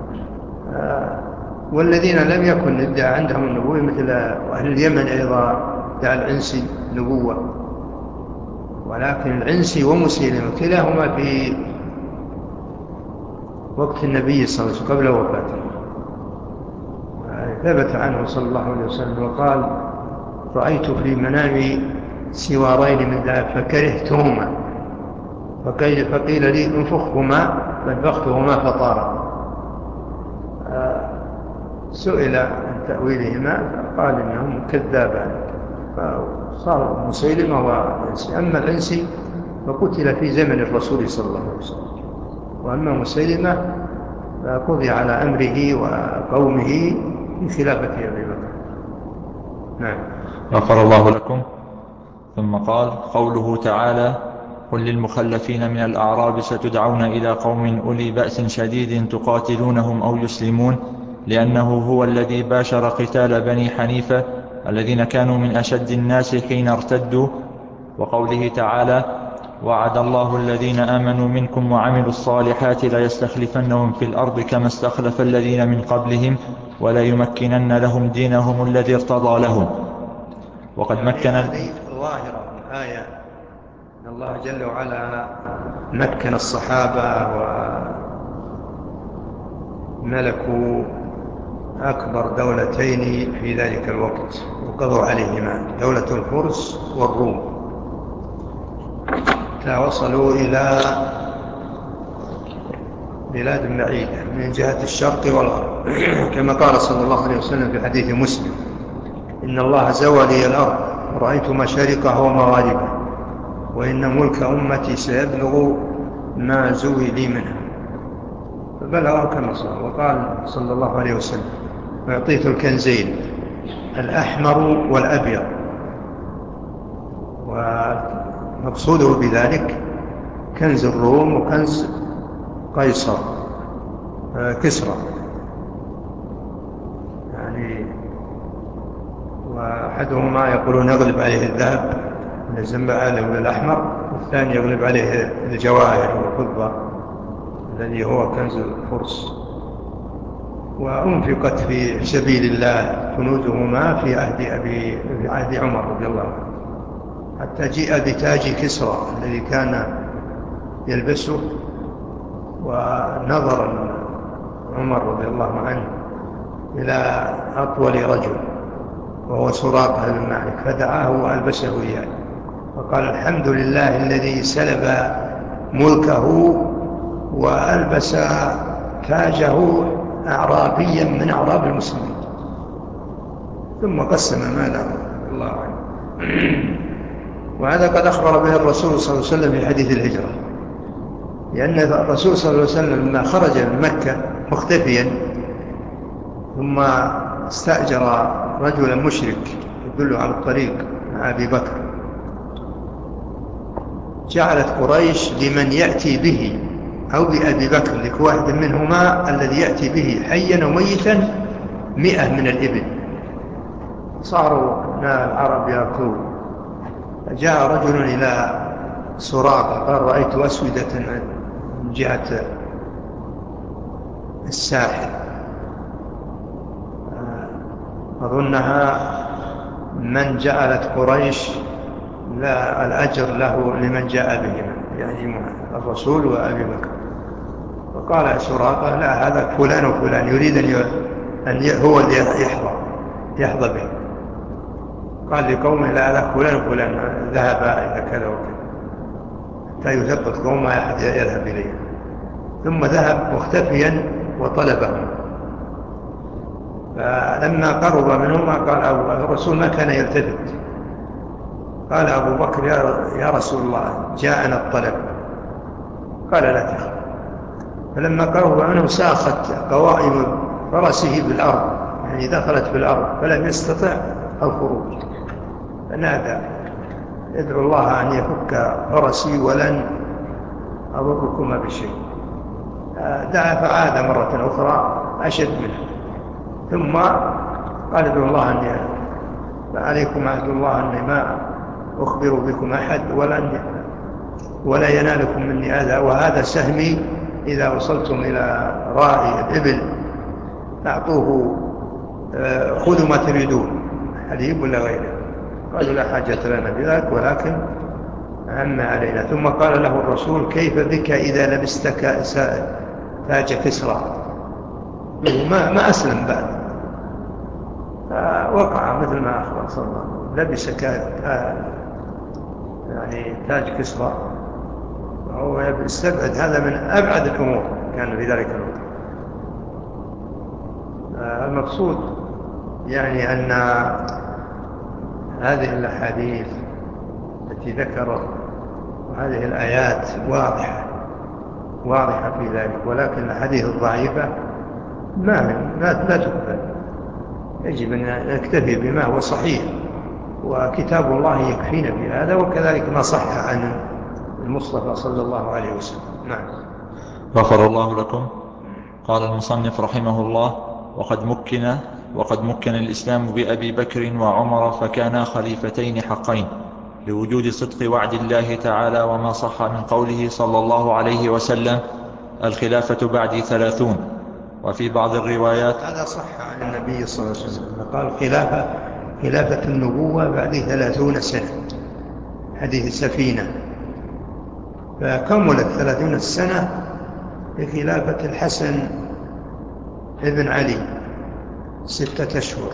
والذين لم يكن ادعى عندهم النبوة مثل أهل اليمن أيضا دعا العنسي نبوة، ولكن العنسي ومسيلمة كلاهما في وقت النبي صلى الله عليه وسلم قبل وفاته. ثبت عنه صلى الله عليه وسلم وقال: رأيت في منامي سوارين من ذهب فكرهتهما، فقيل لي انفخهما فانفختهما فطارا. سئل عن تأويلهما فقال إنهم كذابان، فصار مسيلمة وعنسي. أما العنسي فقتل في زمن الرسول صلى الله عليه وسلم، وأما مسيلمة فقضي على أمره وقومه في خلافة أبي بكر. نعم. غفر الله لكم. ثم قال: قوله تعالى: قل للمخلفين من الأعراب ستدعون إلى قوم أولي بأس شديد تقاتلونهم أو يسلمون، لأنه هو الذي باشر قتال بني حنيفة الذين كانوا من أشد الناس حين ارتدوا. وقوله تعالى: وعد الله الذين آمنوا منكم وعملوا الصالحات ليستخلفنهم في الأرض كما استخلف الذين من قبلهم وليمكنن لهم دينهم الذي ارتضى لهم. وقد مكن هذه ظاهرة الآية أن الله جل وعلا مكن الصحابة وملكوا أكبر دولتين في ذلك الوقت وقضوا عليهما، دولة الفرس والروم، وصلوا إلى بلاد بعيدة من جهة الشرق والغرب كما قال صلى الله عليه وسلم في حديث مسلم: إن الله زوى لي الأرض ورأيت مشارقها ومغاربها، وإن ملك أمتي سيبلغ ما زوي لي منها. فبلغ كما صار. وقال صلى الله عليه وسلم: وأعطيت الكنزين الأحمر والأبيض. ومقصوده بذلك كنز الروم وكنز قيصر كسرى يعني، وأحدهما يقولون يغلب عليه الذهب من الزنبعة ولا الأحمر، والثاني يغلب عليه الجواهر والفضة الذي هو كنز الفرس. وأنفقت في سبيل الله كنوزهما في عهد عمر رضي الله عنه، حتى جيء بتاج كسرى الذي كان يلبسه. ونظر عمر رضي الله عنه إلى أطول رجل وهو سراقة بن مالك، فدعاه وألبسه إياه، فقال: الحمد لله الذي سلب ملكه وألبس تاجه أعرابيا من أعراب المسلمين. ثم قسم ماله الله عنه. وهذا قد أخبر به الرسول صلى الله عليه وسلم في حديث الهجرة، لأن الرسول صلى الله عليه وسلم لما خرج من مكة مختفيا ثم استأجر رجلا مشرك يدل على الطريق مع أبي بكر، جعلت قريش لمن يأتي به أو بأبي بكر لكل واحد منهما الذي يأتي به حيا وميتا 100 من الإبل. صاروا العرب يأكلون. فجاء رجل إلى سراقة قال: رأيت أسودة من جهة الساحل أظنها من جعلت قريش لا الأجر له لمن جاء بهما، يعني الرسول وأبي بكر. فقال سراقة: لا، هذا فلان وفلان يريد أن هو اللي يحظى به. قال لقومه: لا، هذا فلان وفلان ذهب إلى كذا وكذا، حتى يثبت قوم ما أحد يذهب إليه. ثم ذهب مختفيا وطلبهم، فلما قرب منهما قال الرسول ما كان يلتفت. قال أبو بكر: يا رسول الله، جاءنا الطلب. قال: لا تخف. فلما قرب منه ساخت قوائم فرسه بالأرض، يعني دخلت في الأرض فلم يستطع الخروج، فنادى: ادعو الله أن يفك فرسي ولن أضركما بشيء. دعا فعاد مرة أخرى أشد منه، ثم قال: ادعو الله فعليكم عهد الله أني ما أخبر بكم أحد ولا ينالكم مني أذى، وهذا سهمي إذا وصلتم إلى راعي الإبل فأعطوه، خذوا ما تريدون، حليب ولا غيره. قالوا لا حاجة لنا بذلك، ولكن أهم علينا. ثم قال له الرسول: كيف بك إذا لبست تاج كسرى؟ ما أسلم بعد، فوقع مثل ما أخبر صلى الله عليه وسلم، لبس يعني تاج كسرى، وهو يستبعد هذا من أبعد الأمور كان في ذلك الوقت. المقصود يعني أن هذه الأحاديث التي ذكرت وهذه الآيات واضحة في ذلك، ولكن الأحاديث الضعيفة لا تقبل. يجب أن نكتفي بما هو صحيح، وكتاب الله يكفينا بهذا، وكذلك ما صح عن المصطفى صلى الله عليه وسلم. نعم. غفر الله لكم. قال المصنف رحمه الله: وقد مكن الإسلام بأبي بكر وعمر فكانا خليفتين حقين، لوجود صدق وعد الله تعالى وما صح من قوله صلى الله عليه وسلم: الخلافة بعدي 30. وفي بعض الروايات هذا صح عن النبي صلى الله عليه وسلم، قال خلافة النبوة بعد 30 سنة، حديث السفينة، فكملت 30 سنة بخلافة الحسن ابن علي 6 أشهر.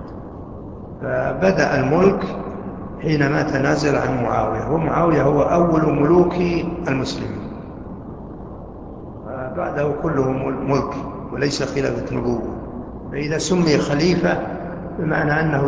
فبدأ الملك حينما تنازل عن معاوية، ومعاوية هو أول ملوك المسلمين، بعده كله ملك وليس خلافة نبوة. فإذا سمي خليفة بمعنى أنه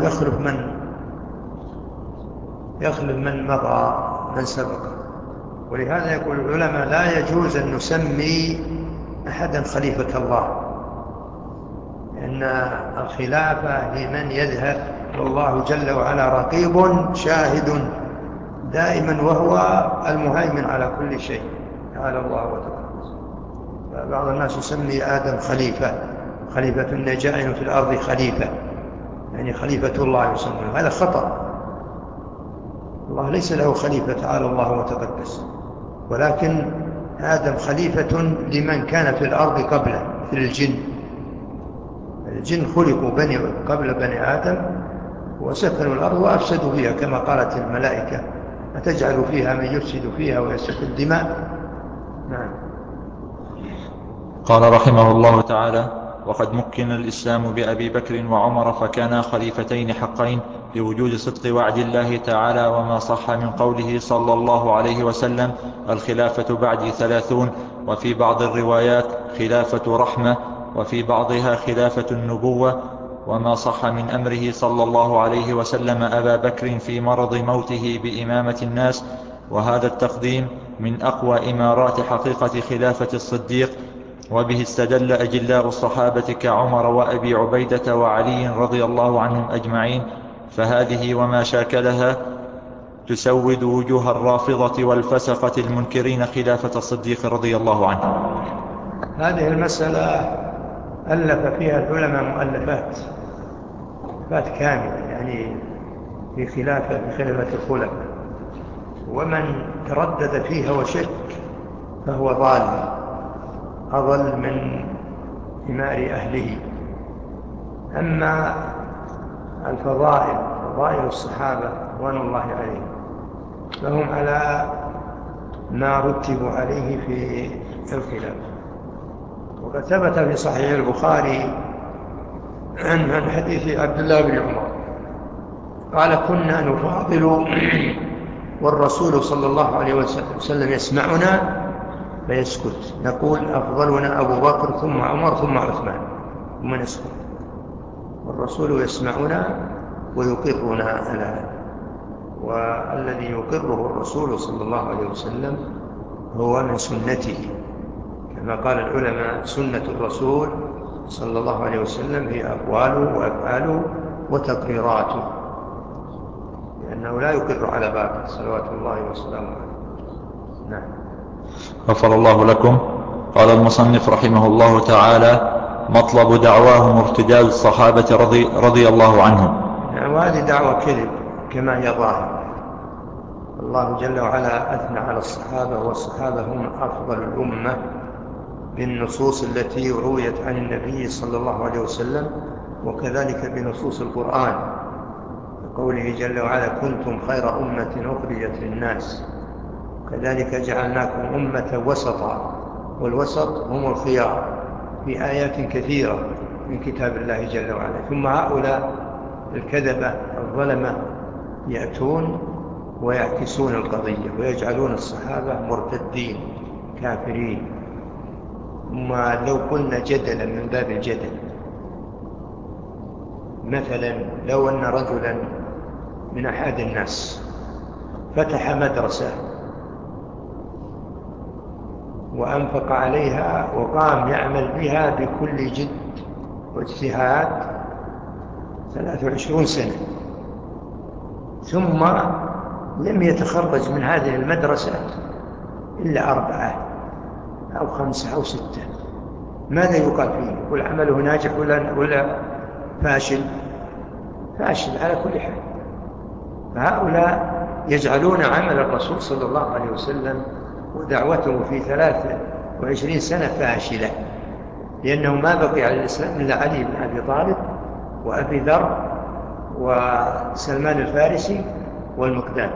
يخلف من مضى، من سبق. ولهذا يقول العلماء: لا يجوز أن نسمي أحدا خليفة الله، لأن الخلافة لمن يذهب، والله جل وعلا رقيب شاهد دائما، وهو المهيمن على كل شيء، تعالى الله وتعالى. فبعض الناس يسمي آدم خليفة النجائن في الأرض خليفة، يعني خليفة الله يسمونه، هذا خطأ. الله ليس له خليفة تعالى الله وتقدس، ولكن آدم خليفة لمن كان في الأرض قبله، في الجن خلقوا قبل بني آدم وسكنوا الأرض وأفسدوا فيها، كما قالت الملائكة: أتجعل فيها من يفسد فيها ويسفك الدماء. نعم. قال رحمه الله تعالى: وقد مكن الإسلام بأبي بكر وعمر فكانا خليفتين حقين، لوجود صدق وعد الله تعالى وما صح من قوله صلى الله عليه وسلم: الخلافة بعدي 30. وفي بعض الروايات: خلافة رحمة، وفي بعضها: خلافة النبوة. وما صح من أمره صلى الله عليه وسلم أبا بكر في مرض موته بإمامة الناس، وهذا التقديم من أقوى إمارات حقيقة خلافة الصديق. وبه استدل أجلاء الصحابة كعمر وأبي عبيدة وعلي رضي الله عنهم أجمعين. فهذه وما شاكلها تسود وجوه الرافضة والفسقة المنكرين خلافة الصديق رضي الله عنه. هذه المسألة ألف فيها العلماء مؤلفات كاملة، يعني في خلافة الخلفاء، ومن تردد فيها وشك فهو ضال، أضل من حمار أهله. أما فضائل الصحابة رضوان الله عليهم فهم على ما رتبوا عليه في الخلافة. وقد ثبت في صحيح البخاري عن حديث عبد الله بن عمر قال: كنا نفاضل والرسول صلى الله عليه وسلم يسمعنا فيسكت، نقول: أفضلنا أبو بكر ثم عمر ثم عثمان، ثم نسكت، والرسول يسمعنا ويقرنا على هذا. والذي يقره الرسول صلى الله عليه وسلم هو من سنته، كما قال العلماء: سنة الرسول صلى الله عليه وسلم هي أقواله وأفعاله وتقريراته، لأنه لا يقر على باطل صلوات الله وسلامه عليه. نعم. غفر الله لكم. قال المصنف رحمه الله تعالى: مطلب دعواهم ارتداد الصحابة رضي الله عنهم. وهذه دعوة كذب كما هي ظاهرة. الله جل وعلا أثنى على الصحابة، والصحابة هم أفضل الأمة بالنصوص التي رويت عن النبي صلى الله عليه وسلم، وكذلك بنصوص القرآن، قوله جل وعلا كنتم خير أمة أخرجت للناس، كذلك جعلناكم أمة وسطا، والوسط هم الخيار في آيات كثيرة من كتاب الله جل وعلا. ثم هؤلاء الكذبة الظلمة يأتون ويعكسون القضية ويجعلون الصحابة مرتدين كافرين. ما لو قلنا جدلا من باب الجدل، مثلا لو أن رجلا من أحد الناس فتح مدرسة وأنفق عليها وقام يعمل بها بكل جد واجتهاد 23 سنة، ثم لم يتخرج من هذه المدرسة إلا 4 أو 5 أو 6، ماذا يقال فيه؟ يقول عمله ناجح ولا فاشل؟ فاشل على كل حال. فهؤلاء يجعلون عمل الرسول صلى الله عليه وسلم ودعوته في 23 سنة فاشلة، لأنه ما بقي على الإسلام إلا علي بن أبي طالب وأبي ذر وسلمان الفارسي والمقداد،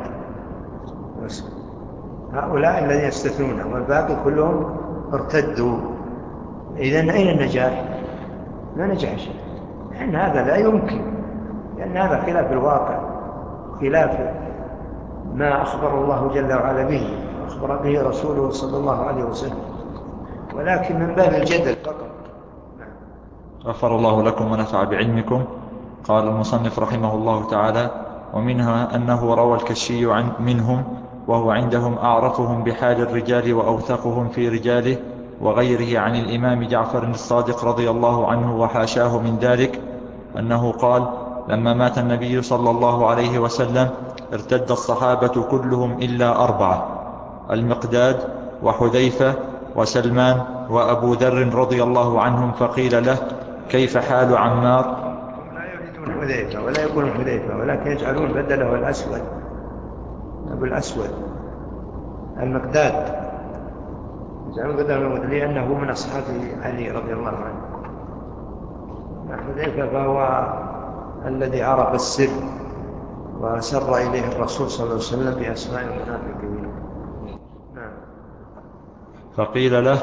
هؤلاء الذين يستثنون، والباقي كلهم ارتدوا. إذن أين النجاح؟ ما نجح شيء، لأن هذا لا يمكن، لأن هذا خلاف الواقع، خلاف ما أخبر الله جل وعلا به وأخبر به رسوله صلى الله عليه وسلم، ولكن من باب الجدل فقط. غفر الله لكم ونفع بعلمكم. قال المصنف رحمه الله تعالى: ومنها أنه روى الكشي منهم، وهو عندهم أعرفهم بحال الرجال وأوثقهم في رجاله وغيره، عن الإمام جعفر الصادق رضي الله عنه وحاشاه من ذلك، أنه قال: لما مات النبي صلى الله عليه وسلم ارتد الصحابة كلهم إلا 4: المقداد وحذيفة وسلمان وأبو ذر رضي الله عنهم، فقيل له: كيف حال عمار؟ لا يريدون حذيفة ولا يقولون حذيفة، ولكن يجعلون بدله الأسود، أبو الأسود المقداد، يجعلون بدله المقداد لأنه من أصحاب علي رضي الله عنه. حذيفة فهو الذي عرف السر وسر إليه الرسول صلى الله عليه وسلم بأسماء المنافقين. نعم. فقيل له: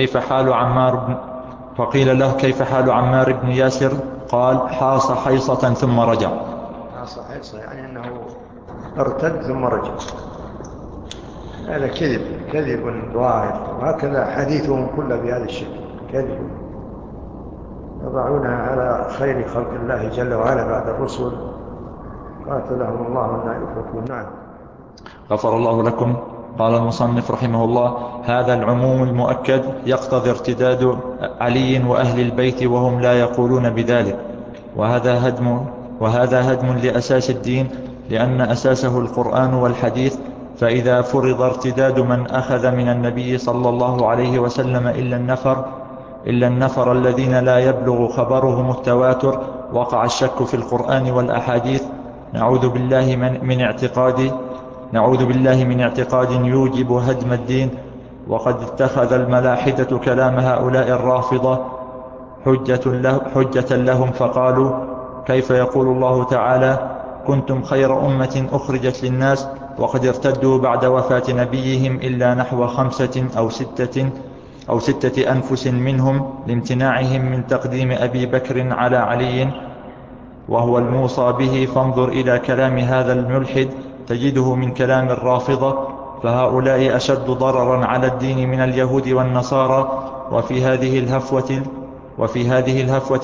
كيف حال عمار بن ياسر؟ قال: حاص حيصة ثم رجع. حاص حيصة يعني أنه ارتد ثم رجع. هذا كذب ظاهر، وهكذا حديثهم كله بهذا الشكل كذب، يضعونها على خير خلق الله جل وعلا بعد الرسل، قاتلهم الله لا يفكون. نعم. غفر الله لكم. قال المصنف رحمه الله: هذا العموم المؤكد يقتضي ارتداد علي وأهل البيت، وهم لا يقولون بذلك، وهذا هدم لأساس الدين، لأن أساسه القرآن والحديث. فإذا فرض ارتداد من أخذ من النبي صلى الله عليه وسلم إلا النفر الذين لا يبلغ خبرهم التواتر، وقع الشك في القرآن والأحاديث. نعوذ بالله من اعتقاد يوجب هدم الدين. وقد اتخذ الملاحدة كلام هؤلاء الرافضة حجة لهم، فقالوا: كيف يقول الله تعالى: كنتم خير أمة أخرجت للناس، وقد ارتدوا بعد وفاة نبيهم إلا نحو 5 أو 6 أنفس منهم، لامتناعهم من تقديم أبي بكر على علي وهو الموصى به. فانظر إلى كلام هذا الملحد تجده من كلام الرافضة، فهؤلاء أشد ضررا على الدين من اليهود والنصارى. وفي هذه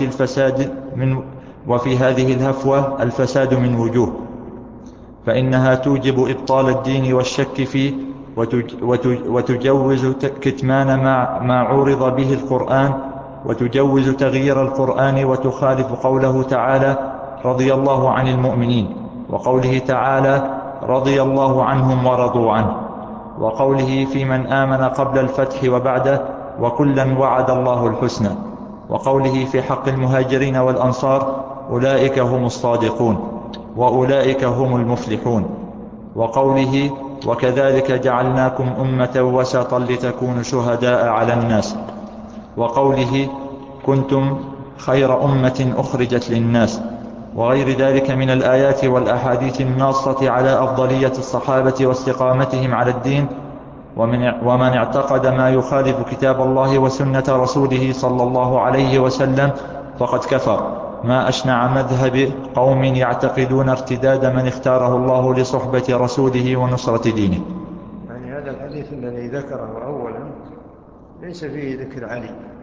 الفساد من وجوه، فإنها توجب إبطال الدين والشك فيه، وتجوز كتمان ما عورض به القرآن، وتجوز تغيير القرآن، وتخالف قوله تعالى: رضي الله عن المؤمنين، وقوله تعالى: رضي الله عنهم ورضوا عنه، وقوله في من آمن قبل الفتح وبعده: وكلا وعد الله الحسنى، وقوله في حق المهاجرين والأنصار: أولئك هم الصادقون. وأولئك هم المفلحون. وقوله وكذلك جعلناكم أمة وسطا لتكونوا شهداء على الناس. وقوله كنتم خير أمة أخرجت للناس، وغير ذلك من الآيات والأحاديث الناصة على أفضلية الصحابة واستقامتهم على الدين. ومن اعتقد ما يخالف كتاب الله وسنة رسوله صلى الله عليه وسلم فقد كفر. ما أشنع مذهب قوم يعتقدون ارتداد من اختاره الله لصحبة رسوله ونصرة دينه. يعني هذا الحديث الذي ذكره أولا ليس فيه ذكر علي،